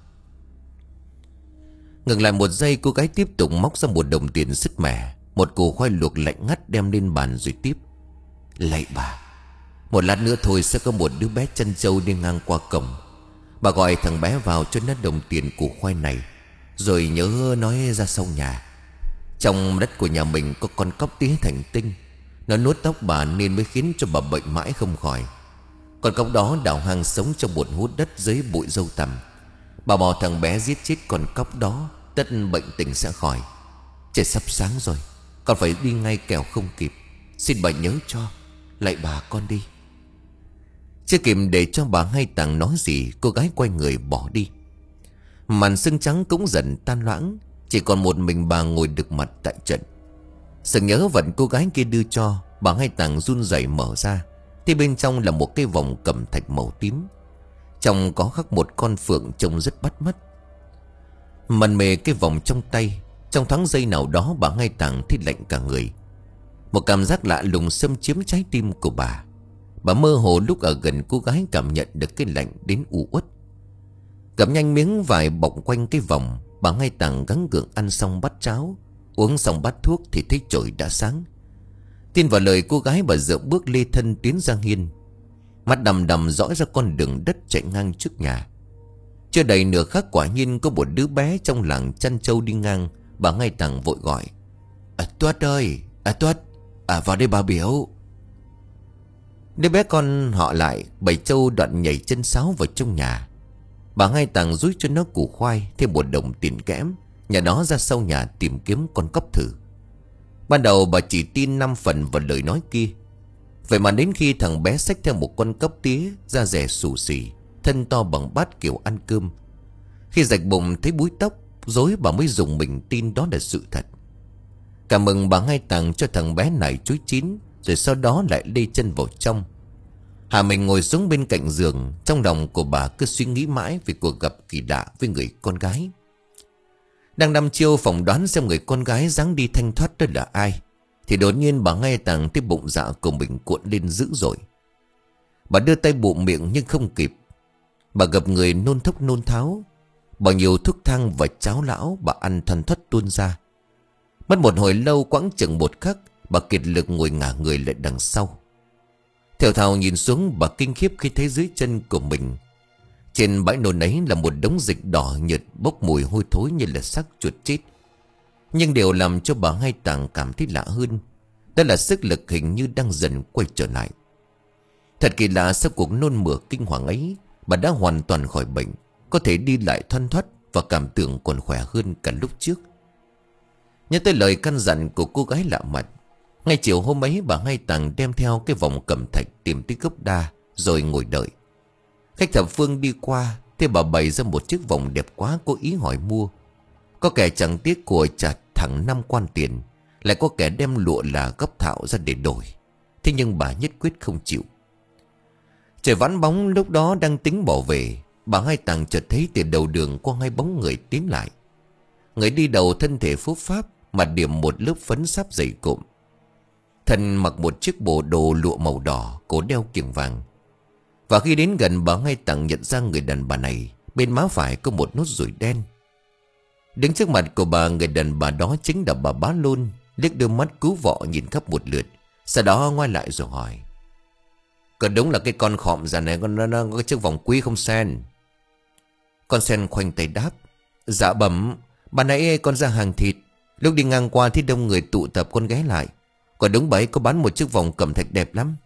Ngừng lại một giây, cô gái tiếp tục móc ra một đồng tiền sứt mẻ, một củ khoai luộc lạnh ngắt đem lên bàn rồi tiếp. Lạy bà, một lát nữa thôi sẽ có một đứa bé chân trâu đi ngang qua cổng. Bà gọi thằng bé vào cho nó đồng tiền củ khoai này, rồi nhớ nói ra sau nhà. Trong đất của nhà mình có con cóc tía thành tinh, nó nuốt tóc bà nên mới khiến cho bà bệnh mãi không khỏi. Con cóc đó đào hang sống trong một hút đất dưới bụi dâu tằm. Bà bảo thằng bé giết chết con cóc đó, tất bệnh tình sẽ khỏi. Trời sắp sáng rồi, con phải đi ngay kẻo không kịp. Xin bà nhớ cho. Lạy bà, con đi. Chưa kịp để cho bà Hai Tàng nói gì, cô gái quay người bỏ đi. Màn sương trắng cũng dần tan loãng, chỉ còn một mình bà ngồi đực mặt tại trận. Sự nhớ vận cô gái kia đưa cho, bà Hai Tàng run rẩy mở ra, thì bên trong là một cái vòng cẩm thạch màu tím. Trong có khắc một con phượng trông rất bắt mắt. Mần mề cái vòng trong tay, trong thoáng giây nào đó bà Hai Tàng thấy lạnh cả người. Một cảm giác lạ lùng xâm chiếm trái tim của bà. Bà mơ hồ lúc ở gần cô gái cảm nhận được cái lạnh đến u uất. Gặm nhanh miếng vải bọc quanh cái vòng, bà Hai Tàng gắng gượng ăn xong bát cháo, uống xong bát thuốc thì thấy trời đã sáng. Tin vào lời cô gái, bà dựa bước lê thân tiến ra hiên. Mắt đầm đầm dõi ra con đường đất chạy ngang trước nhà. Chưa đầy nửa khắc, quả nhiên có một đứa bé trong làng chăn trâu đi ngang. Bà Hai Tàng vội gọi. À Tuất ơi, à Tuất, à vào đây bà biểu. Đứa bé con họ lại, bầy trâu đoạn nhảy chân sáo vào trong nhà. Bà Hai Tàng rúi cho nó củ khoai, thêm một đồng tiền kẽm, nhà đó ra sau nhà tìm kiếm con cóc thử. Ban đầu bà chỉ tin năm phần vào lời nói kia. Vậy mà đến khi thằng bé xách theo một con cóc tía, da dẻ xù xì, thân to bằng bát kiểu ăn cơm, khi rạch bụng thấy búi tóc rối, bà mới dùng mình tin đó là sự thật. Cảm mừng bà Hai Tàng cho thằng bé này chuối chín, rồi sau đó lại lê chân vào trong. Hà mình ngồi xuống bên cạnh giường. Trong lòng của bà cứ suy nghĩ mãi về cuộc gặp kỳ lạ với người con gái. Đang đăm chiêu phỏng đoán xem người con gái dáng đi thanh thoát đó là ai, thì đột nhiên bà nghe Tàng thấy bụng dạ của mình cuộn lên dữ dội. Bà đưa tay bụm miệng nhưng không kịp. Bà gặp người nôn thốc nôn tháo. Bao nhiêu thuốc thang và cháo lão bà ăn thoăn thoắt tuôn ra. Mất một hồi lâu, quãng chừng một khắc, bà kiệt lực ngồi ngả người lại đằng sau. Theo thào nhìn xuống, bà kinh khiếp khi thấy dưới chân của mình, trên bãi nôn ấy là một đống dịch đỏ nhợt bốc mùi hôi thối như là xác chuột chết. Nhưng điều làm cho bà Hai Tàng cảm thấy lạ hơn, đó là sức lực hình như đang dần quay trở lại. Thật kỳ lạ, sau cuộc nôn mửa kinh hoàng ấy, bà đã hoàn toàn khỏi bệnh, có thể đi lại thoăn thoắt và cảm tưởng còn khỏe hơn cả lúc trước. Nhớ tới lời căn dặn của cô gái lạ mặt, ngay chiều hôm ấy bà Hai Tàng đem theo cái vòng cẩm thạch tìm tới gốc đa rồi ngồi đợi. Khách thập phương đi qua, thế bà bày ra một chiếc vòng đẹp quá, cố ý hỏi mua. Có kẻ chẳng tiếc của trả thẳng năm quan tiền, lại có kẻ đem lụa là gấp thạo ra để đổi. Thế nhưng bà nhất quyết không chịu. Trời vãn bóng lúc đó đang tính bỏ về, bà Hai Tàng chợt thấy từ đầu đường có hai bóng người tiến lại. Người đi đầu thân thể phúc pháp, mặt điểm một lớp phấn sáp dày cộm. Thân mặc một chiếc bộ đồ lụa màu đỏ, cổ đeo kiềng vàng. Và khi đến gần, bà Hai Tàng nhận ra người đàn bà này bên má phải có một nốt ruồi đen. Đứng trước mặt của bà, người đàn bà đó chính là bà Bá Lôn. Liếc đôi mắt cứu vọ nhìn khắp một lượt, sau đó ngoái lại rồi hỏi: "Có đúng là cái con khọm già này con nó, nó có chiếc vòng quý không Sen?" Con Sen khoanh tay đáp: "Dạ bẩm, ban nãy con ra hàng thịt, lúc đi ngang qua thì đông người tụ tập, con ghé lại. Còn đúng bấy có bán một chiếc vòng cẩm thạch đẹp lắm."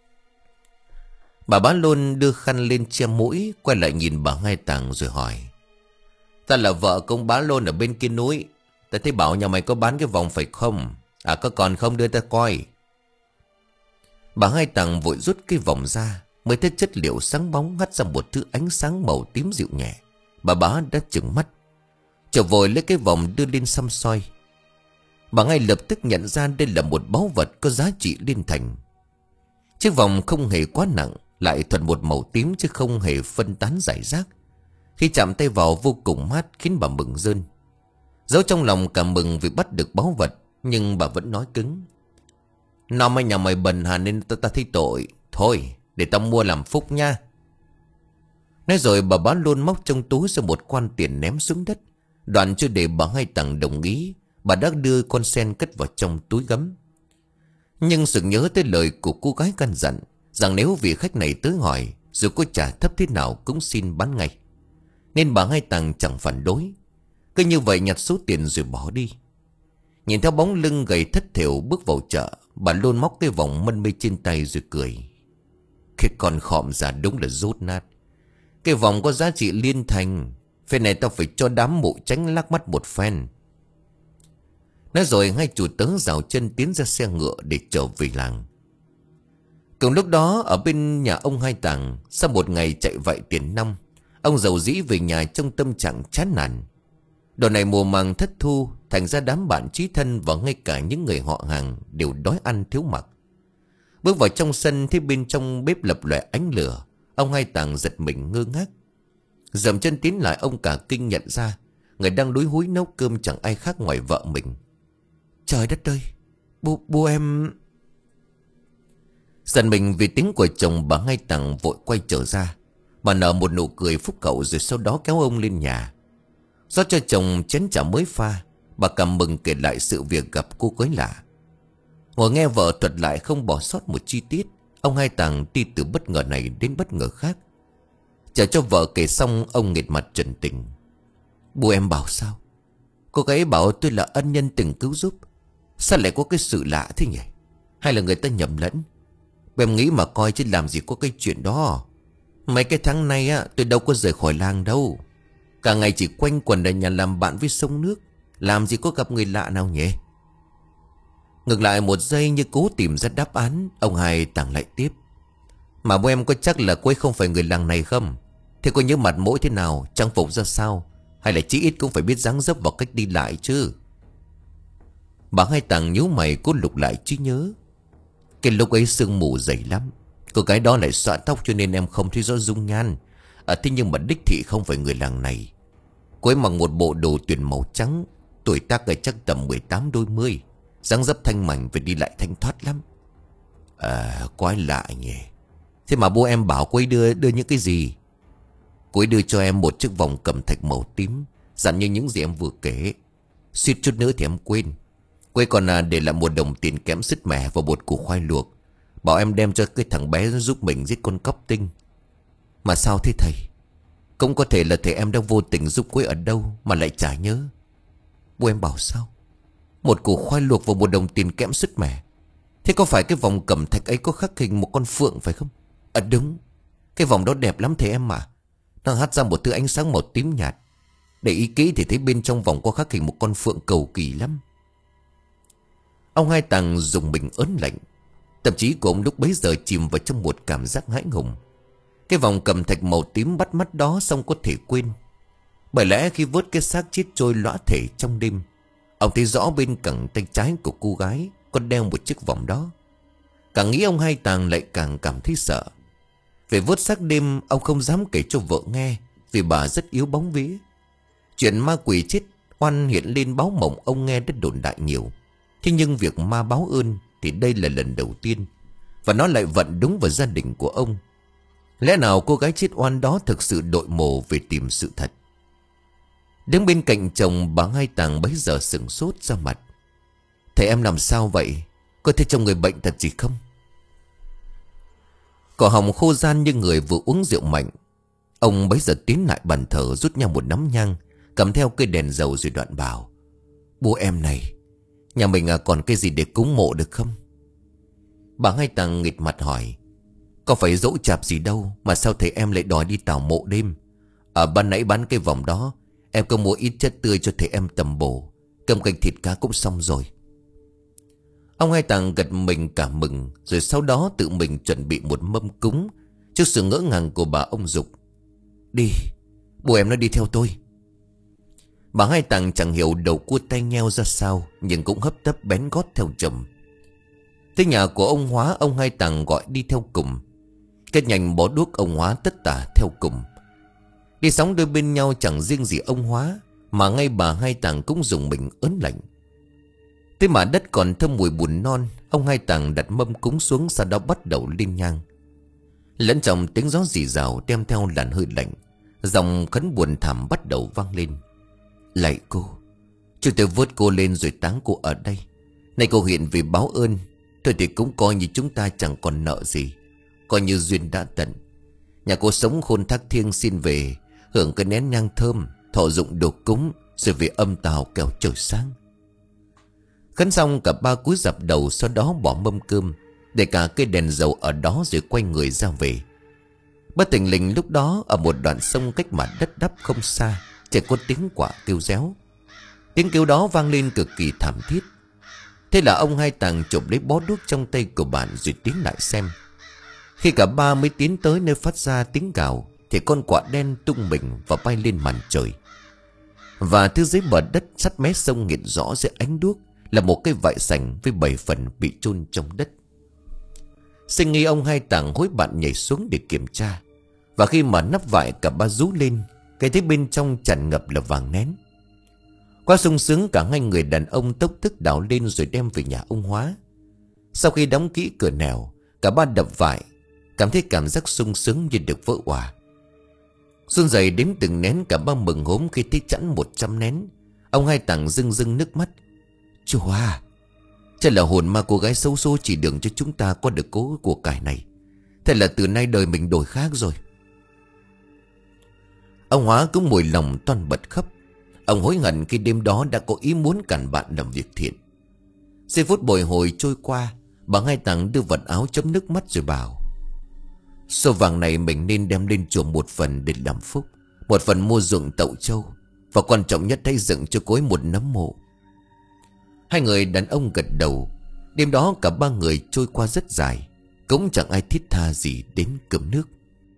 Bà Bá Lôn đưa khăn lên che mũi, quay lại nhìn bà Hai Tàng rồi hỏi: "Ta là vợ công Bá Lôn ở bên kia núi. Ta thấy bảo nhà mày có bán cái vòng phải không? À, có còn không, đưa ta coi." Bà Hai Tàng vội rút cái vòng ra, mới thấy chất liệu sáng bóng hắt ra một thứ ánh sáng màu tím dịu nhẹ. Bà Bá đã trừng mắt, trở vội lấy cái vòng đưa lên xăm soi. Bà ngay lập tức nhận ra đây là một báu vật có giá trị liên thành. Chiếc vòng không hề quá nặng, lại thuần một màu tím chứ không hề phân tán rải rác. Khi chạm tay vào vô cùng mát, khiến bà mừng rơn. Dẫu trong lòng cảm mừng vì bắt được báu vật, nhưng bà vẫn nói cứng: "Nó mấy nhà mày bần hà nên ta, ta thấy tội. Thôi để tao mua làm phúc nha." Nói rồi bà Bá Lôn móc trong túi ra một quan tiền ném xuống đất. Đoạn chưa để bà Hai Tàng đồng ý, bà đã đưa con Sen cất vào trong túi gấm. Nhưng sực nhớ tới lời của cô gái căn dặn, rằng nếu vị khách này tới hỏi, dù có trả thấp thế nào cũng xin bán ngay, nên bà Hai Tàng chẳng phản đối. Cứ như vậy nhặt số tiền rồi bỏ đi. Nhìn theo bóng lưng gầy thất thểu bước vào chợ, bà Lôn móc cái vòng mân mê trên tay rồi cười: "Cái con khọm già đúng là dốt nát. Cái vòng có giá trị liên thành, phen này tao phải cho đám mụ tránh lắc mắt một phen." Nói rồi hai chủ tớ rào chân tiến ra xe ngựa để trở về làng. Cùng lúc đó ở bên nhà ông Hai Tàng, sau một ngày chạy vạy tiền năm, ông giàu dĩ về nhà trong tâm trạng chán nản. Độ này mùa màng thất thu, thành ra đám bạn chí thân và ngay cả những người họ hàng đều đói ăn thiếu mặc. Bước vào trong sân thấy bên trong bếp lập lòe ánh lửa, ông Hai Tàng giật mình ngơ ngác. Dậm chân tiến lại, ông cả kinh nhận ra người đang lúi húi nấu cơm chẳng ai khác ngoài vợ mình. "Trời đất ơi, bố, bố em..." Giận mình vì tiếng của chồng, bà Hai Tàng vội quay trở ra. Bà nở một nụ cười phúc hậu rồi sau đó kéo ông lên nhà, rót cho chồng chén trà mới pha. Bà cảm mừng kể lại sự việc gặp cô gái lạ. Ngồi nghe vợ thuật lại không bỏ sót một chi tiết, ông Hai Tàng đi từ bất ngờ này đến bất ngờ khác. Chờ cho vợ kể xong, ông nghệt mặt trần tình: "Bố em bảo sao? Cô gái bảo tôi là ân nhân từng cứu giúp. Sao lại có cái sự lạ thế nhỉ? Hay là người ta nhầm lẫn? Bố em nghĩ mà coi chứ làm gì có cái chuyện đó. Mấy cái tháng nay á, tôi đâu có rời khỏi làng đâu. Cả ngày chỉ quanh quẩn ở nhà làm bạn với sông nước, làm gì có gặp người lạ nào nhỉ?" Ngừng lại một giây như cố tìm ra đáp án. Ông Hai Tàng lại tiếp. Mà bố em có chắc là cô ấy không phải người làng này không? Thế cô nhớ mặt mũi thế nào, trang phục ra sao? Hay là chí ít cũng phải biết dáng dấp và cách đi lại chứ? Bà Hai Tàng nhíu mày cố lục lại trí nhớ. Cái lúc ấy sương mù dày lắm. Cô gái đó lại xõa tóc cho nên em không thấy rõ dung nhan. À, thế nhưng mà đích thị không phải người làng này. Cô ấy mặc một bộ đồ tuyền màu trắng. Tuổi tác ở chắc tầm mười tám đôi mươi. Dáng dấp thanh mảnh và đi lại thanh thoát lắm. À, quái lạ nhỉ. Thế mà bố em bảo cô ấy đưa đưa những cái gì? Cô ấy đưa cho em một chiếc vòng cẩm thạch màu tím, dặn như những gì em vừa kể. Suýt chút nữa thì em quên. Cô ấy còn à, để lại một đồng tiền kẽm sứt mẻ và bột củ khoai luộc. Bảo em đem cho cái thằng bé giúp mình giết con cóc tinh. Mà sao thế thầy? Cũng có thể là thầy em đã vô tình giúp cô ấy ở đâu mà lại chả nhớ. Bố em bảo sao? Một củ khoai luộc và một đồng tiền kẽm sứt mẻ. Thế có phải cái vòng cẩm thạch ấy có khắc hình một con phượng phải không? À đúng. Cái vòng đó đẹp lắm thầy em mà. Nó hắt ra một thứ ánh sáng màu tím nhạt. Để ý kỹ thì thấy bên trong vòng có khắc hình một con phượng cầu kỳ lắm. Ông Hai Tàng dùng mình ớn lạnh. Tâm trí của ông lúc bấy giờ chìm vào trong một cảm giác hãi hùng. Cái vòng cẩm thạch màu tím bắt mắt đó xong có thể quên. Bởi lẽ khi vớt cái xác chết trôi lõa thể trong đêm, ông thấy rõ bên cẳng tay trái của cô gái có đeo một chiếc vòng đó. Càng nghĩ ông Hai Tàng lại càng cảm thấy sợ. Về vớt xác đêm ông không dám kể cho vợ nghe, vì bà rất yếu bóng vía. Chuyện ma quỷ chết oan hiện lên báo mộng ông nghe rất đồn đại nhiều. Thế nhưng việc ma báo ơn thì đây là lần đầu tiên. Và nó lại vận đúng vào gia đình của ông. Lẽ nào cô gái chết oan đó thực sự đội mồ về tìm sự thật? Đứng bên cạnh chồng, bà Hai Tàng bấy giờ sửng sốt ra mặt. Thầy em làm sao vậy? Có thấy trong người bệnh thật gì không? Cỏ họng khô ran như người vừa uống rượu mạnh. Ông bấy giờ tiến lại bàn thờ, rút nhau một nắm nhang, cầm theo cây đèn dầu rồi đoạn bảo. Bố em này, nhà mình à còn cái gì để cúng mộ được không? Bà Hai Tàng nghịch mặt hỏi. Có phải dỗ chạp gì đâu mà sao thầy em lại đòi đi tảo mộ đêm? Ở ban nãy bán cái vòng đó, em có mua ít chất tươi cho thầy em tầm bổ. Cơm canh thịt cá cũng xong rồi. Ông Hai Tàng gật mình cả mừng, rồi sau đó tự mình chuẩn bị một mâm cúng. Trước sự ngỡ ngàng của bà, ông dục. Đi, bố em nó đi theo tôi. Bà Hai Tàng chẳng hiểu đầu cua tay nheo ra sao, nhưng cũng hấp tấp bén gót theo chồng. Tới nhà của ông Hóa, ông Hai Tàng gọi đi theo cùng. Kết nhanh bó đuốc, ông Hóa tất tả theo cùng. Đi sóng đôi bên nhau chẳng riêng gì ông Hóa, mà ngay bà Hai Tàng cũng dùng mình ớn lạnh. Thế mà đất còn thơm mùi bùn non. Ông Hai Tàng đặt mâm cúng xuống, sau đó bắt đầu lên nhang. Lẫn trong tiếng gió rì rào đem theo làn hơi lạnh, dòng khấn buồn thảm bắt đầu vang lên. Lạy cô, chúng tôi vớt cô lên rồi táng cô ở đây. Này cô hiện vì báo ơn, thôi thì cũng coi như chúng ta chẳng còn nợ gì, coi như duyên đã tận. Nhà cô sống khôn thác thiêng xin về, hưởng cái nén nhang thơm, thọ dụng đồ cúng, rồi về âm tào kẻo trời sáng. Khấn xong cả ba cúi dập đầu, sau đó bỏ mâm cơm, để cả cây đèn dầu ở đó rồi quay người ra về. Bất thình lình lúc đó, ở một đoạn sông cách mặt đất đắp không xa, chợt có tiếng quạ kêu réo. Tiếng kêu đó vang lên cực kỳ thảm thiết. Thế là ông Hai Tàng chụp lấy bó đuốc trong tay của bạn rồi tiến lại xem. Khi cả ba mới tiến tới nơi phát ra tiếng gào, thì con quạ đen tung mình và bay lên màn trời. Và thứ dưới bờ đất sát mé sông hiện rõ dưới ánh đuốc là một cái vại sành với bảy phần bị chôn trong đất. Sinh nghi ông Hai Tàng hối bạn nhảy xuống để kiểm tra. Và khi mà nắp vại cả ba rú lên, cái thấy bên trong tràn ngập là vàng nén. Quá sung sướng, cả hai người đàn ông tốc tức đào lên rồi đem về nhà ông Hóa. Sau khi đóng kỹ cửa nẻo, cả ba đập vại, cảm thấy cảm giác sung sướng như được vỡ òa. Run rẩy đếm từng nén, cả ba mừng hốm khi thấy chẵn một trăm nén. Ông Hai Tàng rưng rưng nước mắt. Chú à, chắc là hồn ma cô gái xấu xố chỉ đường cho chúng ta có được cố của cải này. Thế là từ nay đời mình đổi khác rồi. Ông Hóa cũng mùi lòng toan bật khóc. Ông hối hận khi đêm đó đã có ý muốn cản bạn làm việc thiện. Giây phút bồi hồi trôi qua, bà Hai Tàng đưa vật áo chấm nước mắt rồi bảo. Số vàng này mình nên đem lên chùa một phần để làm phúc, một phần mua ruộng tậu trâu, và quan trọng nhất hãy dựng cho cô ấy một nấm mộ. Hai người đàn ông gật đầu. Đêm đó cả ba người trôi qua rất dài, cũng chẳng ai thiết tha gì đến cơm nước.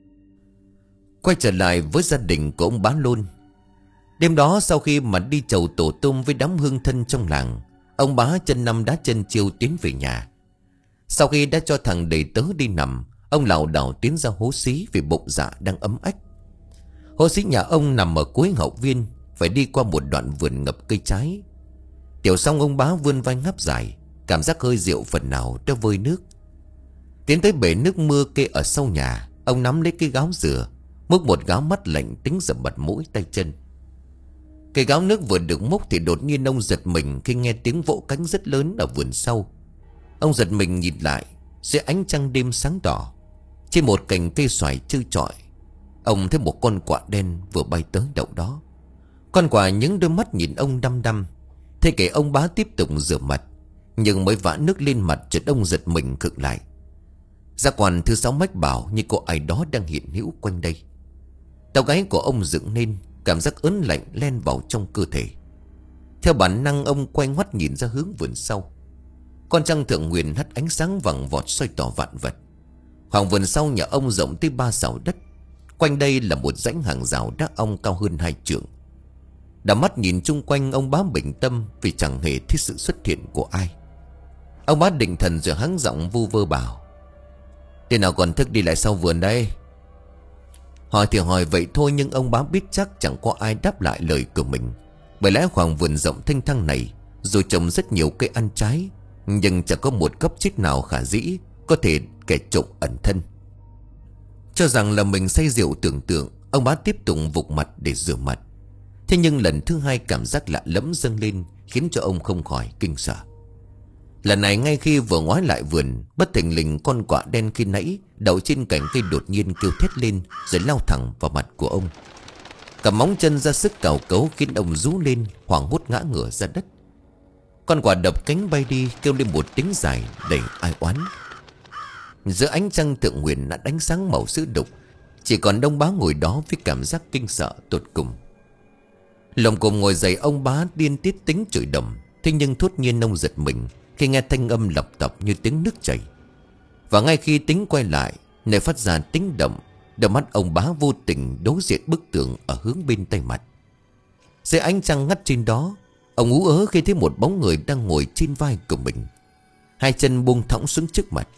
Quay trở lại với gia đình của ông Bá Lôn. Đêm đó sau khi mà đi chầu tổ tôm với đám hương thân trong làng, ông Bá chân năm đá chân chiêu tiến về nhà. Sau khi đã cho thằng đầy tớ đi nằm, ông lảo đảo tiến ra hố xí vì bụng dạ đang ấm ách. Hố xí nhà ông nằm ở cuối hậu viên, phải đi qua một đoạn vườn ngập cây trái. Tiểu xong ông Bá vươn vai ngáp dài, cảm giác hơi rượu phần nào đã vơi nước. Tiến tới bể nước mưa kê ở sau nhà, ông nắm lấy cái gáo dừa, múc một gáo mắt lạnh tính dập bật mũi tay chân. Cái gáo nước vừa được múc thì đột nhiên ông giật mình khi nghe tiếng vỗ cánh rất lớn ở vườn sau. Ông giật mình nhìn lại, dưới ánh trăng đêm sáng đỏ, trên một cành cây xoài trơ trọi, ông thấy một con quạ đen vừa bay tới đậu đó. Con quạ những đôi mắt nhìn ông đăm đăm. Thế kể ông Bá tiếp tục rửa mặt, nhưng mới vã nước lên mặt chợt ông giật mình khựng lại. Giác quan thứ sáu mách bảo như có ai đó đang hiện hữu quanh đây. Tóc gáy của ông dựng lên, cảm giác ớn lạnh len vào trong cơ thể. Theo bản năng ông quay ngoắt nhìn ra hướng vườn sau. Con trăng thượng huyền hắt ánh sáng vàng vọt soi tỏ vạn vật. Khoảng vườn sau nhà ông rộng tới ba sào đất. Quanh đây là một dãy hàng rào đá ong cao hơn hai trượng. Đảo mắt nhìn chung quanh, ông Bá bình tâm vì chẳng hề thấy sự xuất hiện của ai. Ông Bá định thần rồi hắng giọng vu vơ bảo: "Thế nào còn thức đi lại sau vườn đây?" Hỏi thì hỏi vậy thôi, nhưng ông Bá biết chắc chẳng có ai đáp lại lời của mình. Bởi lẽ khoảng vườn rộng thanh thang này dù trồng rất nhiều cây ăn trái, nhưng chẳng có một gốc chết nào khả dĩ có thể kẻ trộm ẩn thân. Cho rằng là mình say rượu tưởng tượng, ông Bá tiếp tục vụt mặt để rửa mặt. Thế nhưng lần thứ hai cảm giác lạ lẫm dâng lên, khiến cho ông không khỏi kinh sợ. Lần này ngay khi vừa ngoái lại vườn, bất thình lình con quạ đen khi nãy đậu trên cành cây đột nhiên kêu thét lên, rồi lao thẳng vào mặt của ông. Cả móng chân ra sức cào cấu khiến ông rú lên, hoảng hốt ngã ngửa ra đất. Con quạ đập cánh bay đi, kêu lên một tiếng dài đầy ai oán. Giữa ánh trăng thượng huyền đã đánh sáng màu sữa đục, chỉ còn ông Bá ngồi đó với cảm giác kinh sợ tột cùng. Lồng cồm ngồi dậy, ông Bá điên tiết tính chửi đầm. Thế nhưng thốt nhiên ông giật mình khi nghe thanh âm lọc tập như tiếng nước chảy. Và ngay khi tính quay lại, nơi phát ra tiếng động, đôi mắt ông Bá vô tình đối diện bức tường ở hướng bên tay mặt. Dưới ánh trăng ngắt trên đó, ông ú ớ khi thấy một bóng người đang ngồi trên vai của mình, hai chân buông thõng xuống trước mặt.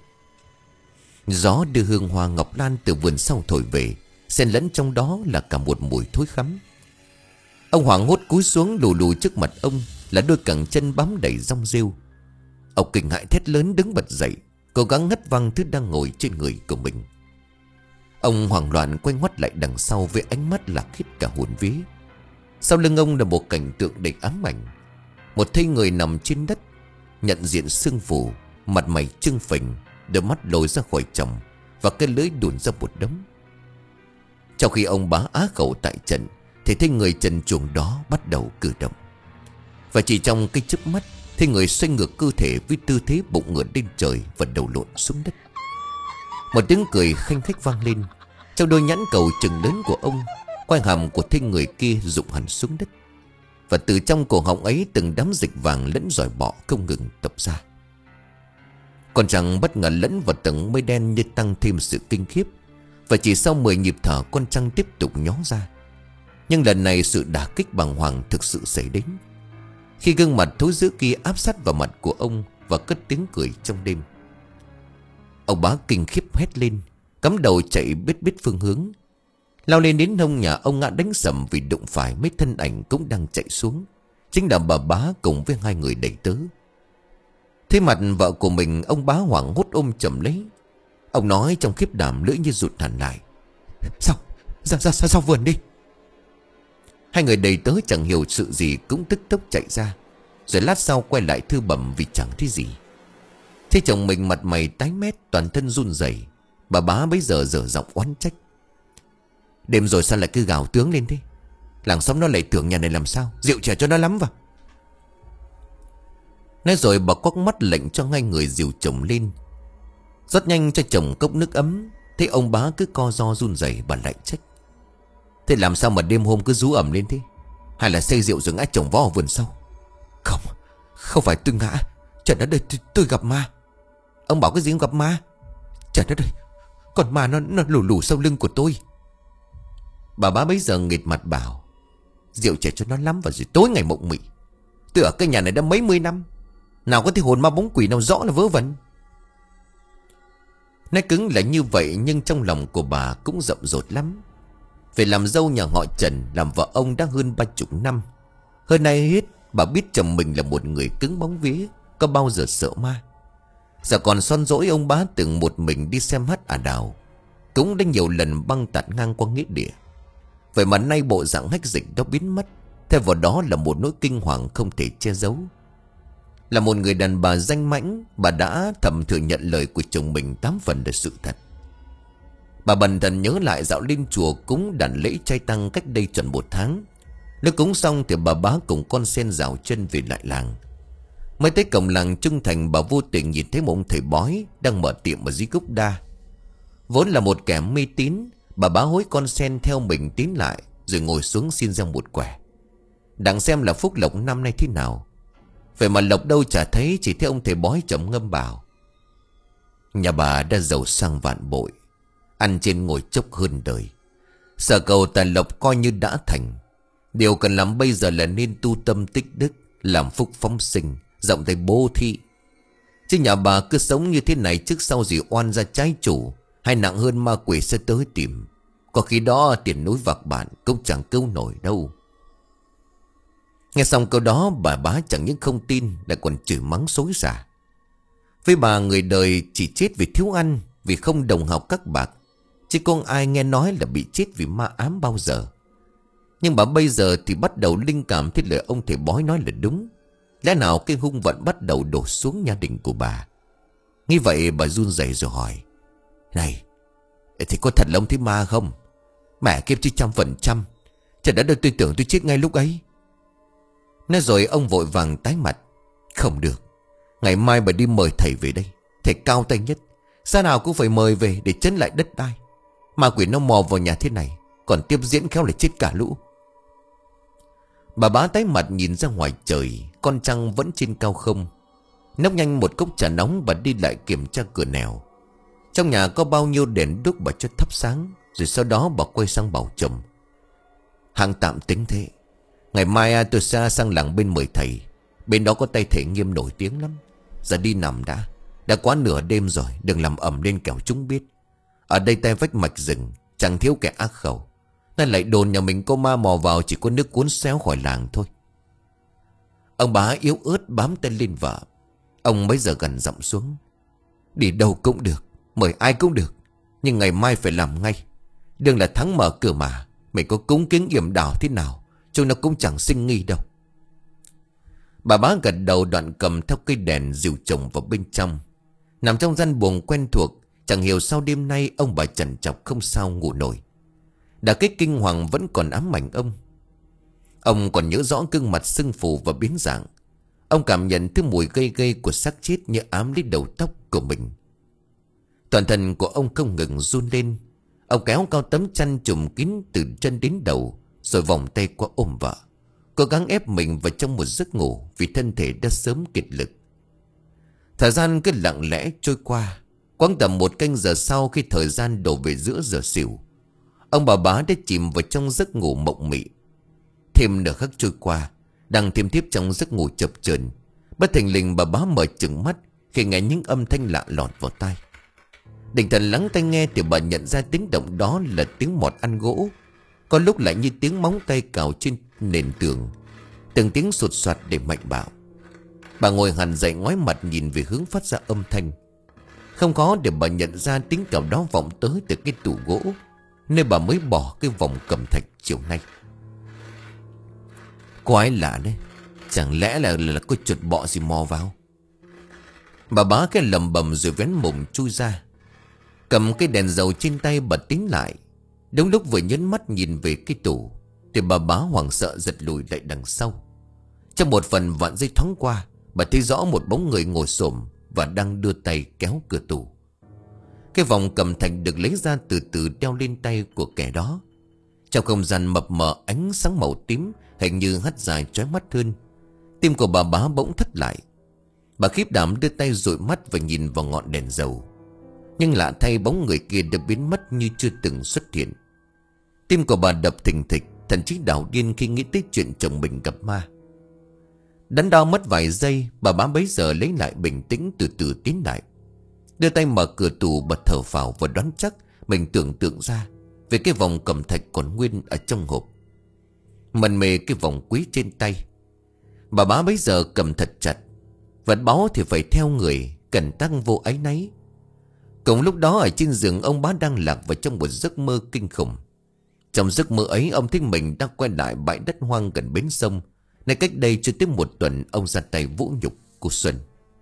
Gió đưa hương hoa ngọc lan từ vườn sau thổi về, xen lẫn trong đó là cả một mùi thối khắm. Ông hoảng hốt cúi xuống, lù lù trước mặt ông là đôi cẳng chân bám đầy rong rêu. Ông kinh hãi thét lớn đứng bật dậy, cố gắng ngất văng thứ đang ngồi trên người của mình. Ông hoảng loạn quay ngoắt lại đằng sau với ánh mắt lạc hết cả hồn vía. Sau lưng ông là một cảnh tượng đầy ám ảnh. Một thây người nằm trên đất, nhận diện sưng phù, mặt mày trưng phình, đôi mắt lồi ra khỏi chồng và cái lưỡi đùn ra một đống. Trong khi ông Bá á khẩu tại trận thì thấy người trần truồng đó bắt đầu cử động. Và chỉ trong cái chớp mắt, thấy người xoay ngược cơ thể với tư thế bụng ngửa lên trời và đầu lộn xuống đất. Một tiếng cười khanh khách vang lên. Trong đôi nhãn cầu trừng lớn của ông, quai hàm của thây người kia rụng hẳn xuống đất. Và từ trong cổ họng ấy từng đám dịch vàng lẫn giỏi bọ không ngừng tập ra. Con trăng bất ngờ lẫn vào tầng mây đen như tăng thêm sự kinh khiếp. Và chỉ sau mười nhịp thở, con trăng tiếp tục nhó ra. Nhưng lần này sự đả kích bàng hoàng thực sự xảy đến, khi gương mặt thối dữ kia áp sát vào mặt của ông và cất tiếng cười trong đêm. Ông Bá kinh khiếp hét lên, cắm đầu chạy biết biết phương hướng. Lao lên đến hông nhà ông ngã đánh sầm vì đụng phải mấy thân ảnh cũng đang chạy xuống. Chính là bà Bá cùng với hai người đẩy tớ. Thế mặt vợ của mình, ông Bá hoảng hốt ôm chầm lấy. Ông nói trong khiếp đảm, lưỡi như rụt hẳn lại: Sao? Ra ra ra sau vườn đi. Hai người đầy tớ chẳng hiểu sự gì cũng tức tốc chạy ra. Rồi lát sau quay lại thư bẩm vì chẳng thấy gì. Thế chồng mình mặt mày tái mét, toàn thân run rẩy. Bà Bá bấy giờ dở giọng oán trách: Đêm rồi sao lại cứ gào tướng lên thế? Làng xóm nó lại tưởng nhà này làm sao, rượu chè cho nó lắm vào. Nói rồi bà quắc mắt lệnh cho ngay người dìu chồng lên, rót nhanh cho chồng cốc nước ấm. Thấy ông Bá cứ co ro run rẩy, bà lại trách: Thế làm sao mà đêm hôm cứ rú ẩm lên thế? Hay là say rượu rồi ngã chồng vó ở vườn sau? Không, không phải tôi ngã, Trời đất ơi, tôi, tôi gặp ma. Ông bảo cái gì ông gặp ma? Trời đất ơi, con ma nó, nó lù lù sau lưng của tôi. Bà bá bấy giờ nghệt mặt bảo: rượu chè cho nó lắm vào rồi tối ngày mộng mị. Tôi ở cái nhà này đã mấy mươi năm, nào có thấy hồn ma bóng quỷ nào rõ là vớ vẩn. Nói cứng là như vậy, nhưng trong lòng của bà cũng rậm rột lắm. Về làm dâu nhà họ Trần, làm vợ ông đã hơn ba chục năm. Hơn ai hết, bà biết chồng mình là một người cứng bóng vía, có bao giờ sợ ma. Giờ còn son dỗi, ông bá từng một mình đi xem hát ả đào, cũng đã nhiều lần băng tạt ngang qua nghĩa địa. Vậy mà nay bộ dạng hách dịch đó biến mất, thay vào đó là một nỗi kinh hoàng không thể che giấu. Là một người đàn bà danh mãnh, bà đã thầm thừa nhận lời của chồng mình tám phần là sự thật. Bà bần thần nhớ lại dạo lên chùa cúng đàn lễ trai tăng cách đây tròn một tháng. Lúc cúng xong thì bà bá cùng con sen rào chân về lại làng. Mới tới cổng làng Trung Thành, bà vô tình nhìn thấy một ông thầy bói đang mở tiệm ở dưới gốc đa. Vốn là một kẻ mê tín, bà bá hối con sen theo mình tín lại, rồi ngồi xuống xin ra một quẻ, đặng xem là phúc lộc năm nay thế nào. Vậy mà lộc đâu chả thấy, chỉ thấy ông thầy bói trầm ngâm bảo: nhà bà đã giàu sang vạn bội, ăn trên ngồi chốc hơn đời. Sở cầu tài lộc coi như đã thành. Điều cần làm bây giờ là nên tu tâm tích đức, làm phúc phóng sinh, rộng tay bố thí. Chứ nhà bà cứ sống như thế này, trước sau gì oan ra trái chủ, hay nặng hơn ma quỷ sẽ tới tìm. Có khi đó tiền núi vạc bạn cũng chẳng cứu nổi đâu. Nghe xong câu đó, bà bá chẳng những không tin, lại còn chửi mắng xối xả. Với bà, người đời chỉ chết vì thiếu ăn, vì không đồng học các bạc, chứ không ai nghe nói là bị chết vì ma ám bao giờ. Nhưng bà bây giờ thì bắt đầu linh cảm thấy lời ông thầy bói nói là đúng. Lẽ nào cái hung vận bắt đầu đổ xuống nhà đình của bà? Nghĩ vậy bà run rẩy rồi hỏi: này, thì có thật là ông thấy ma không? Mẹ kiếp chứ trăm phần trăm. Trời đã đời, tôi tưởng tôi chết ngay lúc ấy. Nói rồi ông vội vàng tái mặt: không được, ngày mai bà đi mời thầy về đây. Thầy cao tay nhất, sao nào cũng phải mời về để chấn lại đất đai. Ma quỷ nó mò vào nhà thế này, còn tiếp diễn khéo lại chết cả lũ. Bà bá tái mặt nhìn ra ngoài trời, con trăng vẫn trên cao không. Nốc nhanh một cốc trà nóng, bà đi lại kiểm tra cửa nẻo. Trong nhà có bao nhiêu đèn đuốc bà cho thắp sáng. Rồi sau đó bà quay sang bảo chồng: hàng tạm tính thế, ngày mai tôi sẽ sang làng bên mời thầy. Bên đó có tay thầy nghiêm nổi tiếng lắm. Giờ đi nằm đã, đã quá nửa đêm rồi, đừng làm ầm lên kẻo chúng biết. Ở đây tay vách mạch rừng, chẳng thiếu kẻ ác khẩu. Nên lại đồn nhà mình có ma mò vào, chỉ có nước cuốn xéo khỏi làng thôi. Ông bá yếu ớt bám tay lên vợ. Ông bấy giờ gần giọng xuống: đi đâu cũng được, mời ai cũng được, nhưng ngày mai phải làm ngay. Đừng là thắng mở cửa mà, mày có cúng kiến yểm đảo thế nào, chúng nó cũng chẳng sinh nghi đâu. Bà bá gật đầu, đoạn cầm theo cây đèn dìu chồng vào bên trong. Nằm trong gian buồng quen thuộc, chẳng hiểu sao đêm nay ông bà trằn trọc không sao ngủ nổi. Đã cái kinh hoàng vẫn còn ám ảnh ông. Ông còn nhớ rõ gương mặt sưng phù và biến dạng. Ông cảm nhận thứ mùi gây gây của xác chết như ám lấy đầu tóc của mình. Toàn thân của ông không ngừng run lên. Ông kéo cao tấm chăn trùm kín từ chân đến đầu, rồi vòng tay qua ôm vợ, cố gắng ép mình vào trong một giấc ngủ, vì thân thể đã sớm kiệt lực. Thời gian cứ lặng lẽ trôi qua. Quãng tầm một canh giờ sau, khi thời gian đổ về giữa giờ xỉu, ông bà bá đã chìm vào trong giấc ngủ mộng mị. Thêm nửa khắc trôi qua, đang thêm tiếp trong giấc ngủ chập chờn, bất thình lình bà bá mở trừng mắt khi nghe những âm thanh lạ lọt vào tai. Định thần lắng tai nghe thì bà nhận ra tiếng động đó là tiếng mọt ăn gỗ, có lúc lại như tiếng móng tay cào trên nền tường, từng tiếng sột soạt để mạnh bạo. Bà ngồi hẳn dậy, ngoái mặt nhìn về hướng phát ra âm thanh. Không khó để bà nhận ra tiếng cào đó vọng tới từ cái tủ gỗ, nơi bà mới bỏ cái vòng cẩm thạch chiều nay. Quái lạ đấy, chẳng lẽ là, là, là có chuột bọ gì mò vào? Bà bá cái lầm bầm rồi vén mùng chui ra, cầm cái đèn dầu trên tay bật tính lại. Đúng lúc vừa nhấn mắt nhìn về cái tủ thì bà bá hoảng sợ giật lùi lại đằng sau. Trong một phần vạn giây thoáng qua, bà thấy rõ một bóng người ngồi xổm và đang đưa tay kéo cửa tủ. Cái vòng cầm thạch được lấy ra từ từ đeo lên tay của kẻ đó. Trong không gian mập mờ, ánh sáng màu tím hình như hắt dài chói mắt hơn. Tim của bà bá bỗng thắt lại. Bà khiếp đảm đưa tay dụi mắt và nhìn vào ngọn đèn dầu. Nhưng lạ thay, bóng người kia đã biến mất như chưa từng xuất hiện. Tim của bà đập thình thịch, thậm chí đảo điên khi nghĩ tới chuyện chồng mình gặp ma. Đắn đo mất vài giây, bà bá bấy giờ lấy lại bình tĩnh, từ từ tiến lại, đưa tay mở cửa tủ, bật thở phào và đoán chắc mình tưởng tượng ra về cái vòng cẩm thạch còn nguyên ở trong hộp. Mần mê cái vòng quý trên tay, bà bá bấy giờ cầm thật chặt. Vật báu thì phải theo người, cẩn tăng vô áy náy. Cùng lúc đó ở trên giường, ông bá đang lạc vào trong một giấc mơ kinh khủng. Trong giấc mơ ấy, ông thấy mình đang quay lại bãi đất hoang gần bến sông, nơi cách đây chưa tới một tuần ông ra tay vũ nhục cô Xuân.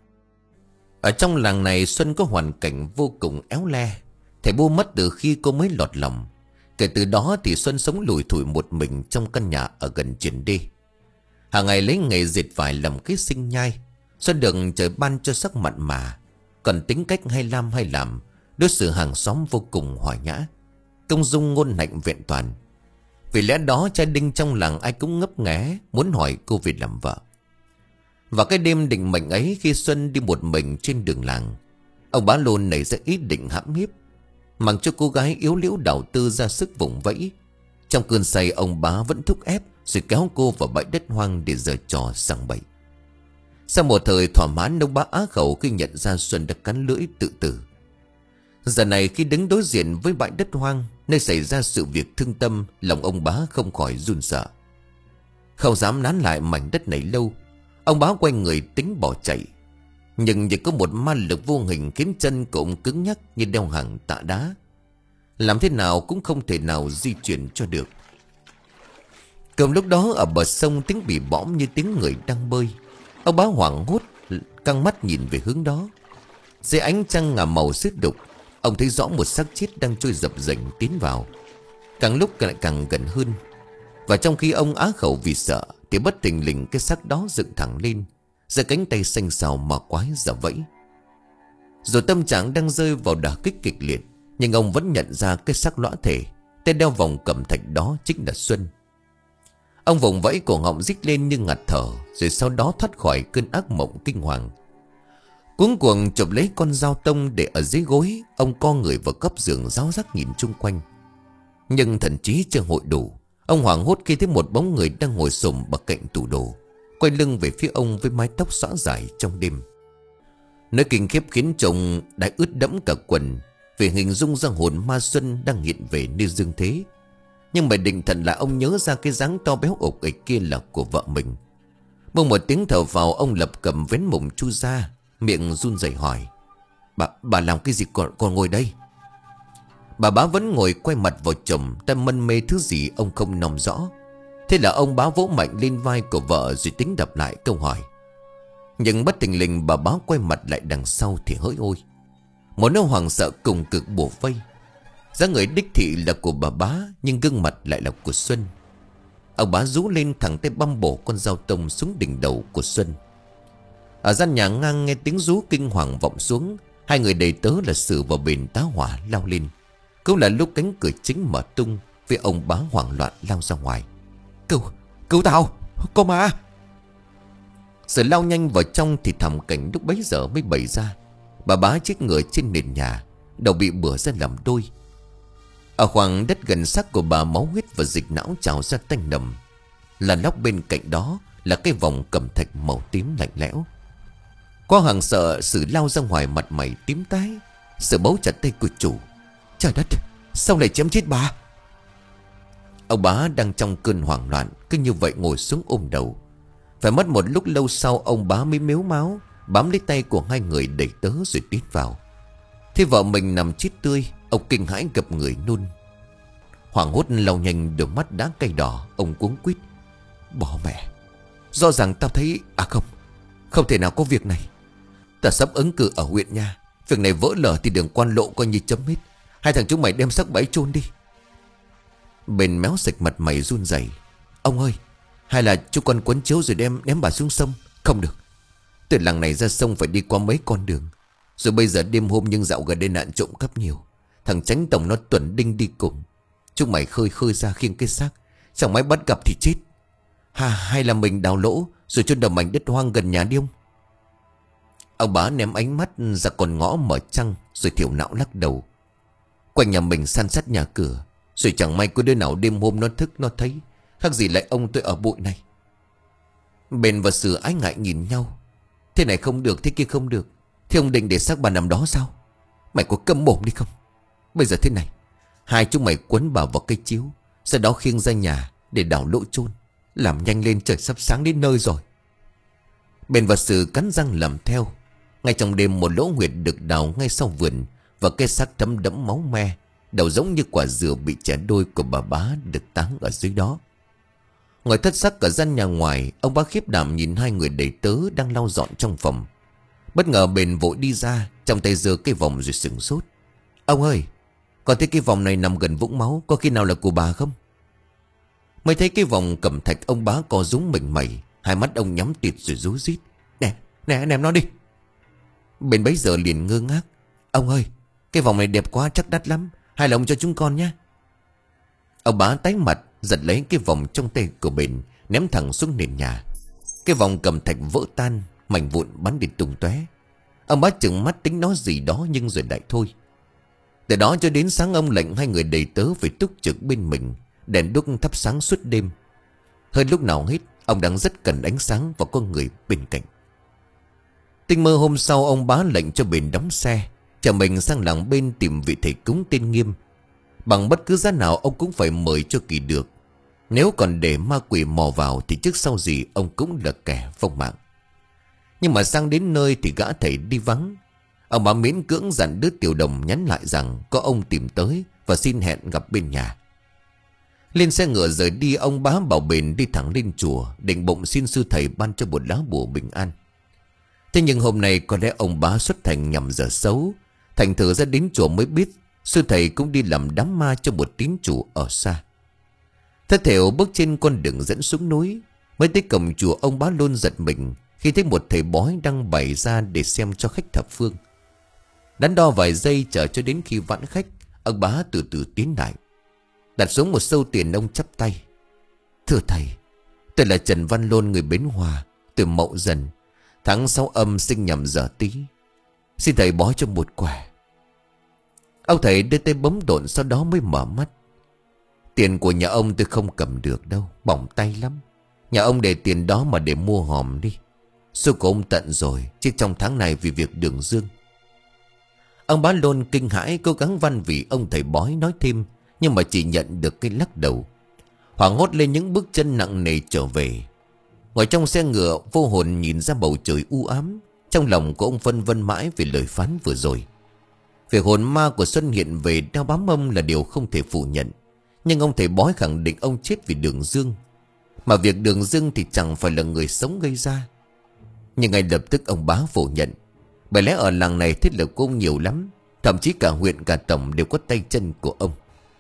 Ở trong làng này, Xuân có hoàn cảnh vô cùng éo le. Thầy bu mất từ khi cô mới lọt lòng. Kể từ đó thì Xuân sống lủi thủi một mình trong căn nhà ở gần triển đê. Hàng ngày lấy nghề dệt vải làm cái sinh nhai. Xuân được trời ban cho sắc mặn mà, còn tính cách hay làm hay làm, đối xử hàng xóm vô cùng hòa nhã, công dung ngôn hạnh vẹn toàn. Vì lẽ đó trai đinh trong làng ai cũng ngấp nghé muốn hỏi cô về làm vợ. Và cái đêm định mệnh ấy, khi Xuân đi một mình trên đường làng, ông bá luôn nảy ra ý định hãm hiếp, mặc cho cô gái yếu liễu đảo tư ra sức vùng vẫy. Trong cơn say, ông bá vẫn thúc ép rồi kéo cô vào bãi đất hoang để giở trò sằng bậy. Sau một thời thỏa mãn, ông bá á khẩu khi nhận ra Xuân đã cắn lưỡi tự tử. Giờ này khi đứng đối diện với bãi đất hoang nơi xảy ra sự việc thương tâm, lòng ông bá không khỏi run sợ. Không dám nán lại mảnh đất này lâu, ông bá quay người tính bỏ chạy. Nhưng chỉ có một ma lực vô hình khiến chân của ông cứng nhắc như đeo hàng tạ đá. Làm thế nào cũng không thể nào di chuyển cho được. Cùng lúc đó ở bờ sông, tiếng bị bõm như tiếng người đang bơi. Ông bá hoảng hốt căng mắt nhìn về hướng đó. Dưới ánh trăng ngả màu xích đục, ông thấy rõ một xác chết đang trôi dập dềnh tiến vào, càng lúc lại càng gần hơn. Và trong khi ông á khẩu vì sợ, thì bất thình lình cái xác đó dựng thẳng lên, giơ cánh tay xanh xào mà quái giả vẫy. Dù tâm trạng đang rơi vào đả kích kịch liệt, nhưng ông vẫn nhận ra cái xác lõa thể, tên đeo vòng cẩm thạch đó chính là Xuân. Ông vùng vẫy, cổ họng rít lên như ngạt thở, rồi sau đó thoát khỏi cơn ác mộng kinh hoàng. Cuống cuồng chụp lấy con dao tông để ở dưới gối, ông co người vào góc giường ráo rắc nhìn chung quanh. Nhưng thần trí chưa hội đủ, ông hoảng hốt khi thấy một bóng người đang ngồi xổm bậc cạnh tủ đồ, quay lưng về phía ông với mái tóc xõa dài trong đêm. Nỗi kinh khiếp khiến chồng đã ướt đẫm cả quần, vì hình dung ra hồn ma Xuân đang hiện về nơi dương thế. Nhưng mà định thần lại, ông nhớ ra cái dáng to béo ục ịch kia là của vợ mình. Buông một tiếng thở vào, ông lập cầm vén mùng chu ra, miệng run rẩy hỏi: Bà, bà làm cái gì còn, còn ngồi đây? Bà bá vẫn ngồi quay mặt vào chồng, đang mân mê thứ gì ông không nằm rõ. Thế là ông bá vỗ mạnh lên vai của vợ rồi tính đập lại câu hỏi. Nhưng bất thình lình bà bá quay mặt lại đằng sau thì hỡi ôi, một nỗi hoảng sợ cùng cực bủa vây. Dáng người đích thị là của bà bá, nhưng gương mặt lại là của Xuân. Ông bá rú lên, thẳng tay băm bổ con dao tông xuống đỉnh đầu của Xuân. Ở gian nhà ngang nghe tiếng rú kinh hoàng vọng xuống, hai người đầy tớ là Sử và Bền tá hỏa lao lên. Cũng là lúc cánh cửa chính mở tung, vì ông bá hoảng loạn lao ra ngoài. Cứu, cứu tao, có ma! Sử lao nhanh vào trong thì thảm cảnh lúc bấy giờ mới bày ra. Bà bá chết người trên nền nhà, đầu bị bừa ra làm đôi. Ở khoảng đất gần xác của bà, máu huyết và dịch não trào ra tanh nồng. Là nóc bên cạnh đó là cái vòng cẩm thạch màu tím lạnh lẽo. Qua hàng sợ, Sử lao ra ngoài, mặt mày tím tái. Sử bấu chặt tay của chủ. Trời đất, sao lại chém chết bà? Ông bá đang trong cơn hoảng loạn, cứ như vậy ngồi xuống ôm đầu. Phải mất một lúc lâu sau, ông bá mới mếu máo bám lấy tay của hai người đẩy tớ rồi tiến vào. Thế vợ mình nằm chết tươi, ông kinh hãi gập người nôn. Hoảng hốt lau nhanh đôi mắt đã cay đỏ, ông cuống quýt: Bỏ mẹ! Rõ ràng tao thấy... À không, không thể nào có việc này. Ta sắp ứng cử ở huyện nha. Việc này vỡ lở thì đường quan lộ coi như chấm hết. Hai thằng chúng mày đem xác bẫy chôn đi. Bền méo sạch, mặt mày run rẩy: Ông ơi, hay là chúng con quấn chiếu rồi đem ném bà xuống sông? Không được. Từ làng này ra sông phải đi qua mấy con đường. Rồi bây giờ đêm hôm nhưng dạo gần đây nạn trộm cắp nhiều. Thằng Chánh Tổng nó tuần đinh đi cùng. Chúng mày khơi khơi ra khiêng cái xác, chẳng may bắt gặp thì chết. Ha, hay là mình đào lỗ rồi chôn đầu mảnh đất hoang gần nhà đi ông? Ông bá ném ánh mắt ra con ngõ mở trăng, rồi thiểu não lắc đầu. Quanh nhà mình san sát nhà cửa, rồi chẳng may có đứa nào đêm hôm nó thức nó thấy, khác gì lại ông tôi ở bụi này. Bền và Sử ái ngại nhìn nhau. Thế này không được, thế kia không được. Thế ông định để xác bà nằm đó sao? Mày có câm mồm đi không? Bây giờ thế này, hai chúng mày quấn bà vào cây chiếu, sau đó khiêng ra nhà để đào lỗ chôn. Làm nhanh lên, trời sắp sáng đến nơi rồi. Bền và Sử cắn răng làm theo. Ngay trong đêm, một lỗ huyệt được đào ngay sau vườn, và cái xác thấm đẫm máu me, đầu giống như quả dừa bị chẻ đôi của bà bá được táng ở dưới đó. Ngoài thất sắc cả gian nhà ngoài, ông bá khiếp đảm nhìn hai người đầy tớ đang lau dọn trong phòng. Bất ngờ Bền vội đi ra, trong tay giơ cái vòng rồi sửng sốt. Ông ơi, còn thấy cái vòng này nằm gần vũng máu, có khi nào là của bà không? Mới thấy cái vòng cẩm thạch, ông bá co rúm mình mẩy, hai mắt ông nhắm tịt rồi rú rít. Nè, nè, ném nó đi. Bền bấy giờ liền ngơ ngác. Ông ơi, cái vòng này đẹp quá, chắc đắt lắm, hay là ông cho chúng con nhé. Ông bá tái mặt, giật lấy cái vòng trong tay của Bền, ném thẳng xuống nền nhà. Cái vòng cẩm thạch vỡ tan, mảnh vụn bắn đi tung tóe. Ông bá chừng mắt tính nói gì đó, nhưng rồi lại thôi. Từ đó cho đến sáng, ông lệnh hai người đầy tớ phải túc trực bên mình, đèn đuốc thắp sáng suốt đêm. Hơn lúc nào hết, ông đang rất cần ánh sáng và có người bên cạnh. Tinh mơ hôm sau, ông bá lệnh cho Bền đóng xe, chở mình sang làng bên tìm vị thầy cúng tên Nghiêm. Bằng bất cứ giá nào ông cũng phải mời cho kỳ được. Nếu còn để ma quỷ mò vào thì trước sau gì ông cũng là kẻ vong mạng. Nhưng mà sang đến nơi thì gã thầy đi vắng. Ông bá miễn cưỡng dặn đứa tiểu đồng nhắn lại rằng có ông tìm tới và xin hẹn gặp bên nhà. Lên xe ngựa rời đi, ông bá bảo Bền đi thẳng lên chùa, định bụng xin sư thầy ban cho một lá bùa bình an. Thế nhưng hôm nay có lẽ ông bá xuất thành nhằm giờ xấu. Thành thử ra đến chùa mới biết sư thầy cũng đi làm đám ma cho một tín chủ ở xa. Thất thểu bước trên con đường dẫn xuống núi. Mới tới cổng chùa, ông bá luôn giật mình khi thấy một thầy bói đang bày ra để xem cho khách thập phương. Đắn đo vài giây chờ cho đến khi vãn khách, ông bá từ từ tiến lại. Đặt xuống một sâu tiền, ông chắp tay. Thưa thầy, tôi là Trần Văn Lôn, người Bến Hòa, từ Mậu Dần, tháng sáu âm sinh nhằm giờ Tý. Xin thầy bói cho một quẻ. Ông thầy đưa tay bấm độn, sau đó mới mở mắt. Tiền của nhà ông tôi không cầm được đâu, bỏng tay lắm. Nhà ông để tiền đó mà để mua hòm đi. Số của ông tận rồi, chứ trong tháng này vì việc đường dương. Ông bá Lôn kinh hãi, cố gắng văn vì ông thầy bói nói thêm, nhưng mà chỉ nhận được cái lắc đầu. Hoảng hốt lên những bước chân nặng nề trở về. Ngồi trong xe ngựa, vô hồn nhìn ra bầu trời u ám. Trong lòng của ông phân vân mãi về lời phán vừa rồi. Việc hồn ma của Xuân hiện về đeo bám ông là điều không thể phủ nhận. Nhưng ông thầy bói khẳng định ông chết vì đường dương. Mà việc đường dương thì chẳng phải là người sống gây ra. Nhưng ngay lập tức ông bá phủ nhận. Bởi lẽ ở làng này thế lực của ông nhiều lắm. Thậm chí cả huyện cả tổng đều có tay chân của ông.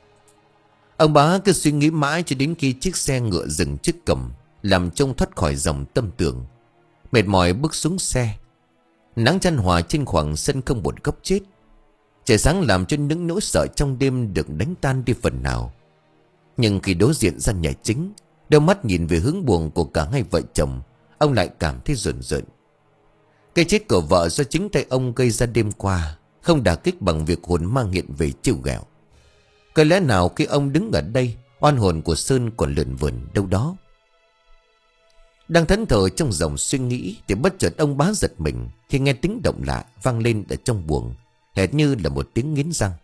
Ông bá cứ suy nghĩ mãi cho đến khi chiếc xe ngựa dừng trước cổng, làm trông thoát khỏi dòng tâm tưởng. Mệt mỏi bước xuống xe. Nắng chan hòa trên khoảng sân không một góc chết. Trời sáng làm cho những nỗi sợ trong đêm được đánh tan đi phần nào. Nhưng khi đối diện ra nhà chính, đôi mắt nhìn về hướng buồn của cả hai vợ chồng, ông lại cảm thấy rợn rợn. Cái chết của vợ do chính tay ông gây ra đêm qua không đả kích bằng việc hồn ma hiện về trêu ghẹo. Có lẽ nào khi ông đứng ở đây, oan hồn của Sơn còn lượn vườn đâu đó. Đang thẫn thờ trong dòng suy nghĩ thì bất chợt ông bá giật mình khi nghe tiếng động lạ vang lên ở trong buồng, hệt như là một tiếng nghiến răng.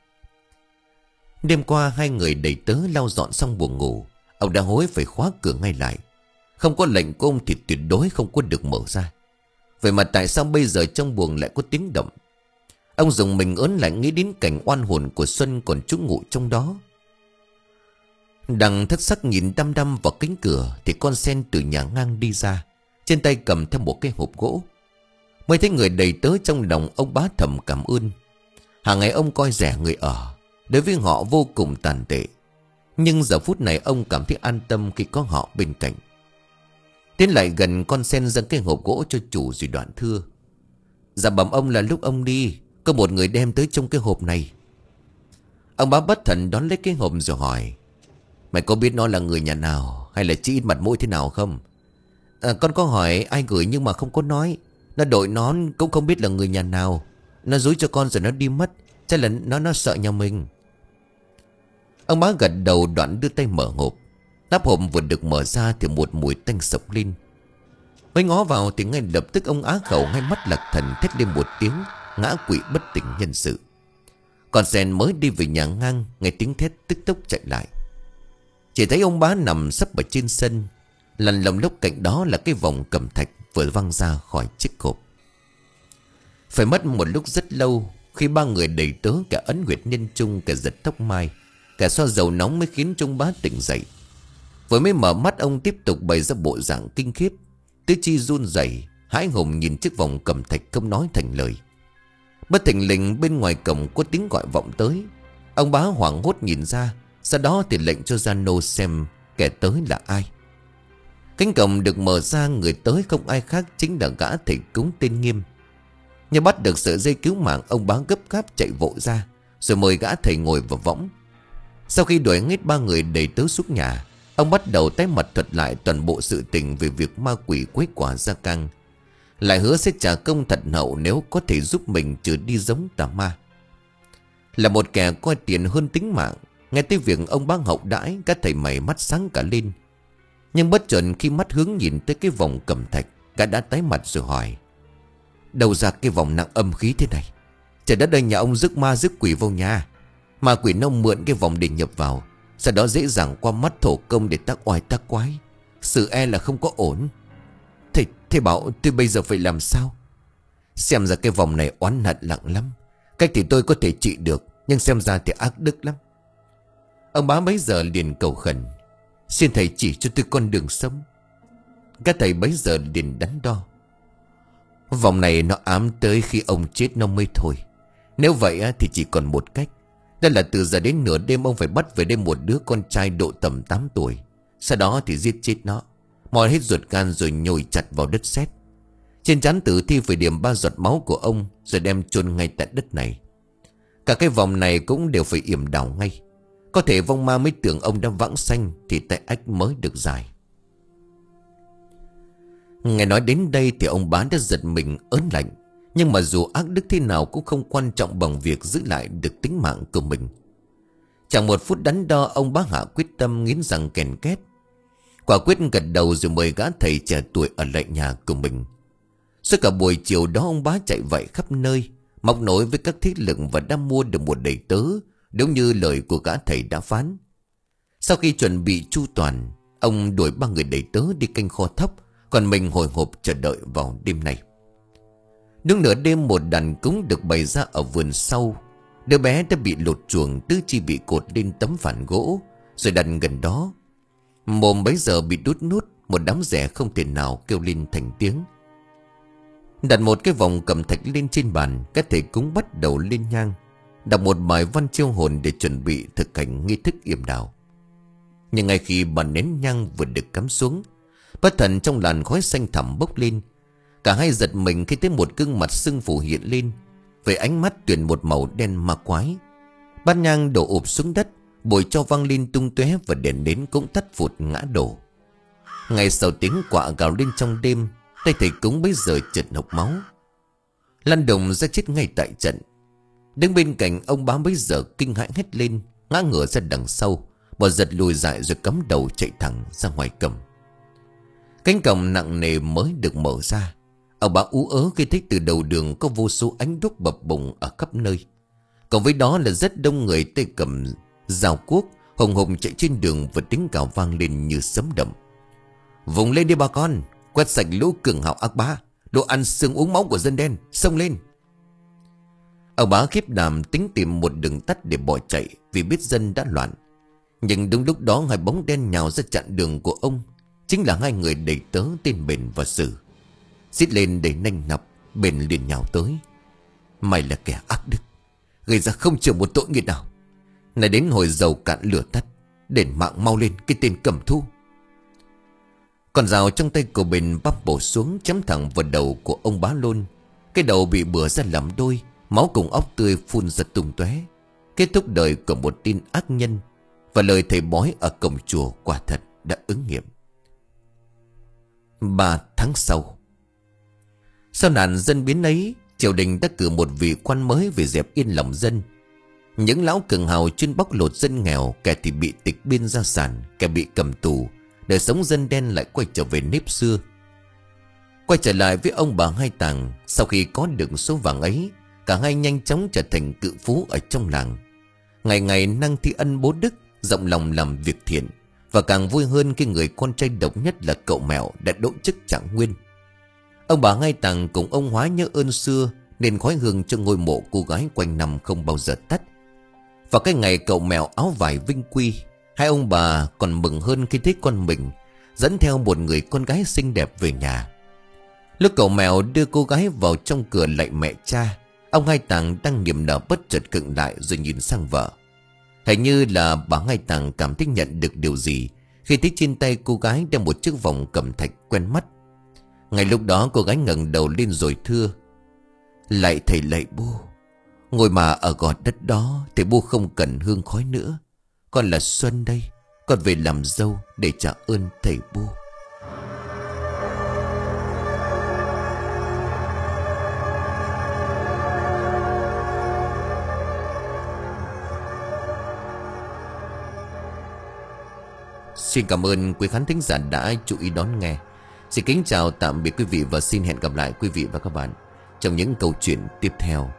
Đêm qua hai người đầy tớ lau dọn xong buồng ngủ, ông đã hối phải khóa cửa ngay lại. Không có lệnh của ông thì tuyệt đối không có được mở ra. Vậy mà tại sao bây giờ trong buồng lại có tiếng động? Ông dùng mình ớn lạnh nghĩ đến cảnh oan hồn của Xuân còn trú ngụ trong đó. Đằng thất sắc nhìn đăm đăm vào cánh cửa thì con sen từ nhà ngang đi ra, trên tay cầm theo một cái hộp gỗ. Mới thấy người đầy tớ trong lòng ông bá thầm cảm ơn. Hàng ngày ông coi rẻ người ở, đối với họ vô cùng tàn tệ. Nhưng giờ phút này ông cảm thấy an tâm khi có họ bên cạnh. Tiến lại gần con sen dâng cái hộp gỗ cho chủ rồi đoạn thưa. Dạ bẩm ông là lúc ông đi, có một người đem tới trong cái hộp này. Ông bá bất thần đón lấy cái hộp rồi hỏi. Mày có biết nó là người nhà nào hay là chỉ ít mặt mũi thế nào không? À, con có hỏi ai gửi nhưng mà không có nói. Nó đội nón cũng không biết là người nhà nào. Nó dối cho con rồi nó đi mất. Chắc là nó nó sợ nhà mình. Ông bá gật đầu đoạn đưa tay mở hộp. Nắp hộp vừa được mở ra thì một mùi tanh sộc lên. Mới ngó vào thì ngay lập tức ông Á Khẩu ngay mắt lạc thần thét lên một tiếng, ngã quỵ bất tỉnh nhân sự. Còn Sen mới đi về nhà ngang, nghe tiếng thét tức tốc chạy lại. Chỉ thấy ông bá nằm sấp ở trên sân. Lăn lồng lốc cạnh đó là cái vòng cẩm thạch vừa văng ra khỏi chiếc hộp. Phải mất một lúc rất lâu, khi ba người đầy tớ, cả Ấn Nguyệt Nhân Trung, cả Giật Tóc Mai, cả xoa dầu nóng mới khiến Trung bá tỉnh dậy. Vừa mới mở mắt ông tiếp tục bày ra bộ dạng kinh khiếp. Tứ chi run rẩy, hãi hùng nhìn chiếc vòng cẩm thạch không nói thành lời. Bất thình lình bên ngoài cổng có tiếng gọi vọng tới. Ông bá hoảng hốt nhìn ra, sau đó thì lệnh cho Giano xem kẻ tới là ai. Cánh cổng được mở ra, người tới không ai khác chính là gã thầy cúng tên Nghiêm. Nhưng bắt được sợi dây cứu mạng, ông bá gấp gáp chạy vội ra, rồi mời gã thầy ngồi vào võng. Sau khi đuổi hết ba người đầy tớ xuống nhà, ông bắt đầu tái mặt thuật lại toàn bộ sự tình về việc ma quỷ quấy quả Gia Cang, lại hứa sẽ trả công thật hậu nếu có thể giúp mình trừ đi giống tà ma. Là một kẻ coi tiền hơn tính mạng, nghe tới việc ông bá hậu đãi, các thầy mày mắt sáng cả lên. Nhưng bất chợt khi mắt hướng nhìn tới cái vòng cẩm thạch, gã đã tái mặt rồi hỏi: đâu ra cái vòng nặng âm khí thế này? Trời đất ơi, nhà ông rước ma rước quỷ vào nhà. Ma quỷ nó mượn cái vòng để nhập vào, sau đó dễ dàng qua mắt thổ công để tác oai tác quái. Sự e là không có ổn. Thầy, thầy bảo tôi bây giờ phải làm sao? Xem ra cái vòng này oán hận nặng lắm. Cách thì tôi có thể trị được, nhưng xem ra thì ác đức lắm. Ông bá bấy giờ liền cầu khẩn: xin thầy chỉ cho tôi con đường sống. Các thầy bấy giờ liền đắn đo: vòng này nó ám tới khi ông chết nó mới thôi. Nếu vậy thì chỉ còn một cách. Đó là từ giờ đến nửa đêm ông phải bắt về đây một đứa con trai độ tầm tám tuổi. Sau đó thì giết chết nó, mòn hết ruột gan rồi nhồi chặt vào đất sét. Trên trán tử thi phải điểm ba giọt máu của ông, rồi đem chôn ngay tại đất này. Cả cái vòng này cũng đều phải yểm đào ngay. Có thể vong ma mới tưởng ông đã vãng sanh, thì tay ách mới được giải. Nghe nói đến đây thì ông bá đã giật mình ớn lạnh. Nhưng mà dù ác đức thế nào cũng không quan trọng bằng việc giữ lại được tính mạng của mình. Chẳng một phút đắn đo, ông bá hạ quyết tâm nghiến răng kèn két. Quả quyết gật đầu rồi mời gã thầy trẻ tuổi ở lại nhà của mình. Suốt cả buổi chiều đó ông bá chạy vậy khắp nơi, móc nối với các thế lực và đã mua được một đầy tớ, đúng như lời của gã thầy đã phán. Sau khi chuẩn bị chu toàn, ông đuổi ba người đầy tớ đi canh kho thóc, còn mình hồi hộp chờ đợi vào đêm nay. Đúng nửa đêm, một đàn cúng được bày ra ở vườn sau. Đứa bé đã bị lột chuồng, tứ chi bị cột lên tấm phản gỗ rồi đặt gần đó. Mồm bấy giờ bị đút nút, một đám rẻ không thể nào kêu lên thành tiếng. Đặt một cái vòng cẩm thạch lên trên bàn, các thầy cúng bắt đầu lên nhang, đọc một bài văn chiêu hồn để chuẩn bị thực hành nghi thức yểm đào. Nhưng ngay khi bàn nén nhang vừa được cắm xuống, bất thần trong làn khói xanh thẳm bốc lên. Cả hai giật mình khi thấy một gương mặt sưng phù hiện lên, với ánh mắt tuyển một màu đen ma quái. Bát nhang đổ ụp xuống đất, bụi tro văng lên tung tóe và đèn nến cũng tắt phụt ngã đổ. Ngay sau tiếng quạ gào lên trong đêm, tay thầy cúng bấy giờ chợt hộc máu, lăn đùng ra chết ngay tại trận. Đứng bên cạnh ông bá bấy giờ kinh hãi hét lên, ngã ngửa ra đằng sau, bỏ giật lùi dại rồi cắm đầu chạy thẳng ra ngoài cổng. Cánh cổng nặng nề mới được mở ra. Ông bá ú ớ khi thấy từ đầu đường có vô số ánh đuốc bập bùng ở khắp nơi. Cộng với đó là rất đông người tay cầm dao cuốc hùng hùng chạy trên đường, và tiếng cào vang lên như sấm động: vùng lên đi bà con, quét sạch lũ cường hào ác bá, đồ ăn xương uống máu của dân đen, xông lên. Ông bá khiếp đảm tính tìm một đường tắt để bỏ chạy, vì biết dân đã loạn. Nhưng đúng lúc đó hai bóng đen nhào ra chặn đường của ông, chính là hai người đầy tớ tên Bền và Sử. Xít lên đầy nanh nọc, Bền liền nhào tới: mày là kẻ ác đức, gây ra không chừa một tội nghiệp nào. Này đến hồi dầu cạn lửa tắt, đền mạng mau lên cái tên cầm thú. Con dao trong tay của Bền bắp bổ xuống, chém thẳng vào đầu của ông bá luôn. Cái đầu bị bừa ra làm đôi, máu cùng óc tươi phun ra tung tóe, kết thúc đời của một tin ác nhân. Và lời thầy bói ở cổng chùa quả thật đã ứng nghiệm. Ba tháng sau, Sau nạn dân biến ấy, triều đình đã cử một vị quan mới về dẹp yên lòng dân. Những lão cường hào chuyên bóc lột dân nghèo, kẻ thì bị tịch biên gia sản, kẻ bị cầm tù. Đời sống dân đen lại quay trở về nếp xưa. Quay trở lại với ông bà Hai Tàng, sau khi có được số vàng ấy, cả hai nhanh chóng trở thành cự phú ở trong làng. Ngày ngày năng thi ân bố đức, rộng lòng làm việc thiện. Và càng vui hơn khi người con trai độc nhất là cậu Mẹo đã đỗ chức trạng nguyên. Ông bà Hai Tàng cùng ông Hóa nhớ ơn xưa, nên khói hương cho ngôi mộ cô gái quanh năm không bao giờ tắt. Vào cái ngày cậu Mẹo áo vải vinh quy, hai ông bà còn mừng hơn khi thấy con mình dẫn theo một người con gái xinh đẹp về nhà. Lúc cậu Mẹo đưa cô gái vào trong cửa lạy mẹ cha, ông Hai Tàng đang niềm nở bất chợt khựng lại rồi nhìn sang vợ. Hình như là bà Hai Tàng cảm thấy nhận được điều gì khi thấy trên tay cô gái đeo một chiếc vòng cẩm thạch quen mắt. Ngay lúc đó cô gái ngẩng đầu lên rồi thưa: "Lạy thầy lạy bu, ngồi mà ở gò đất đó thì bu không cần hương khói nữa. Con là Xuân đây, con về làm dâu để trả ơn thầy bu." Xin cảm ơn quý khán thính giả đã chú ý đón nghe. Xin kính chào tạm biệt quý vị và xin hẹn gặp lại quý vị và các bạn trong những câu chuyện tiếp theo.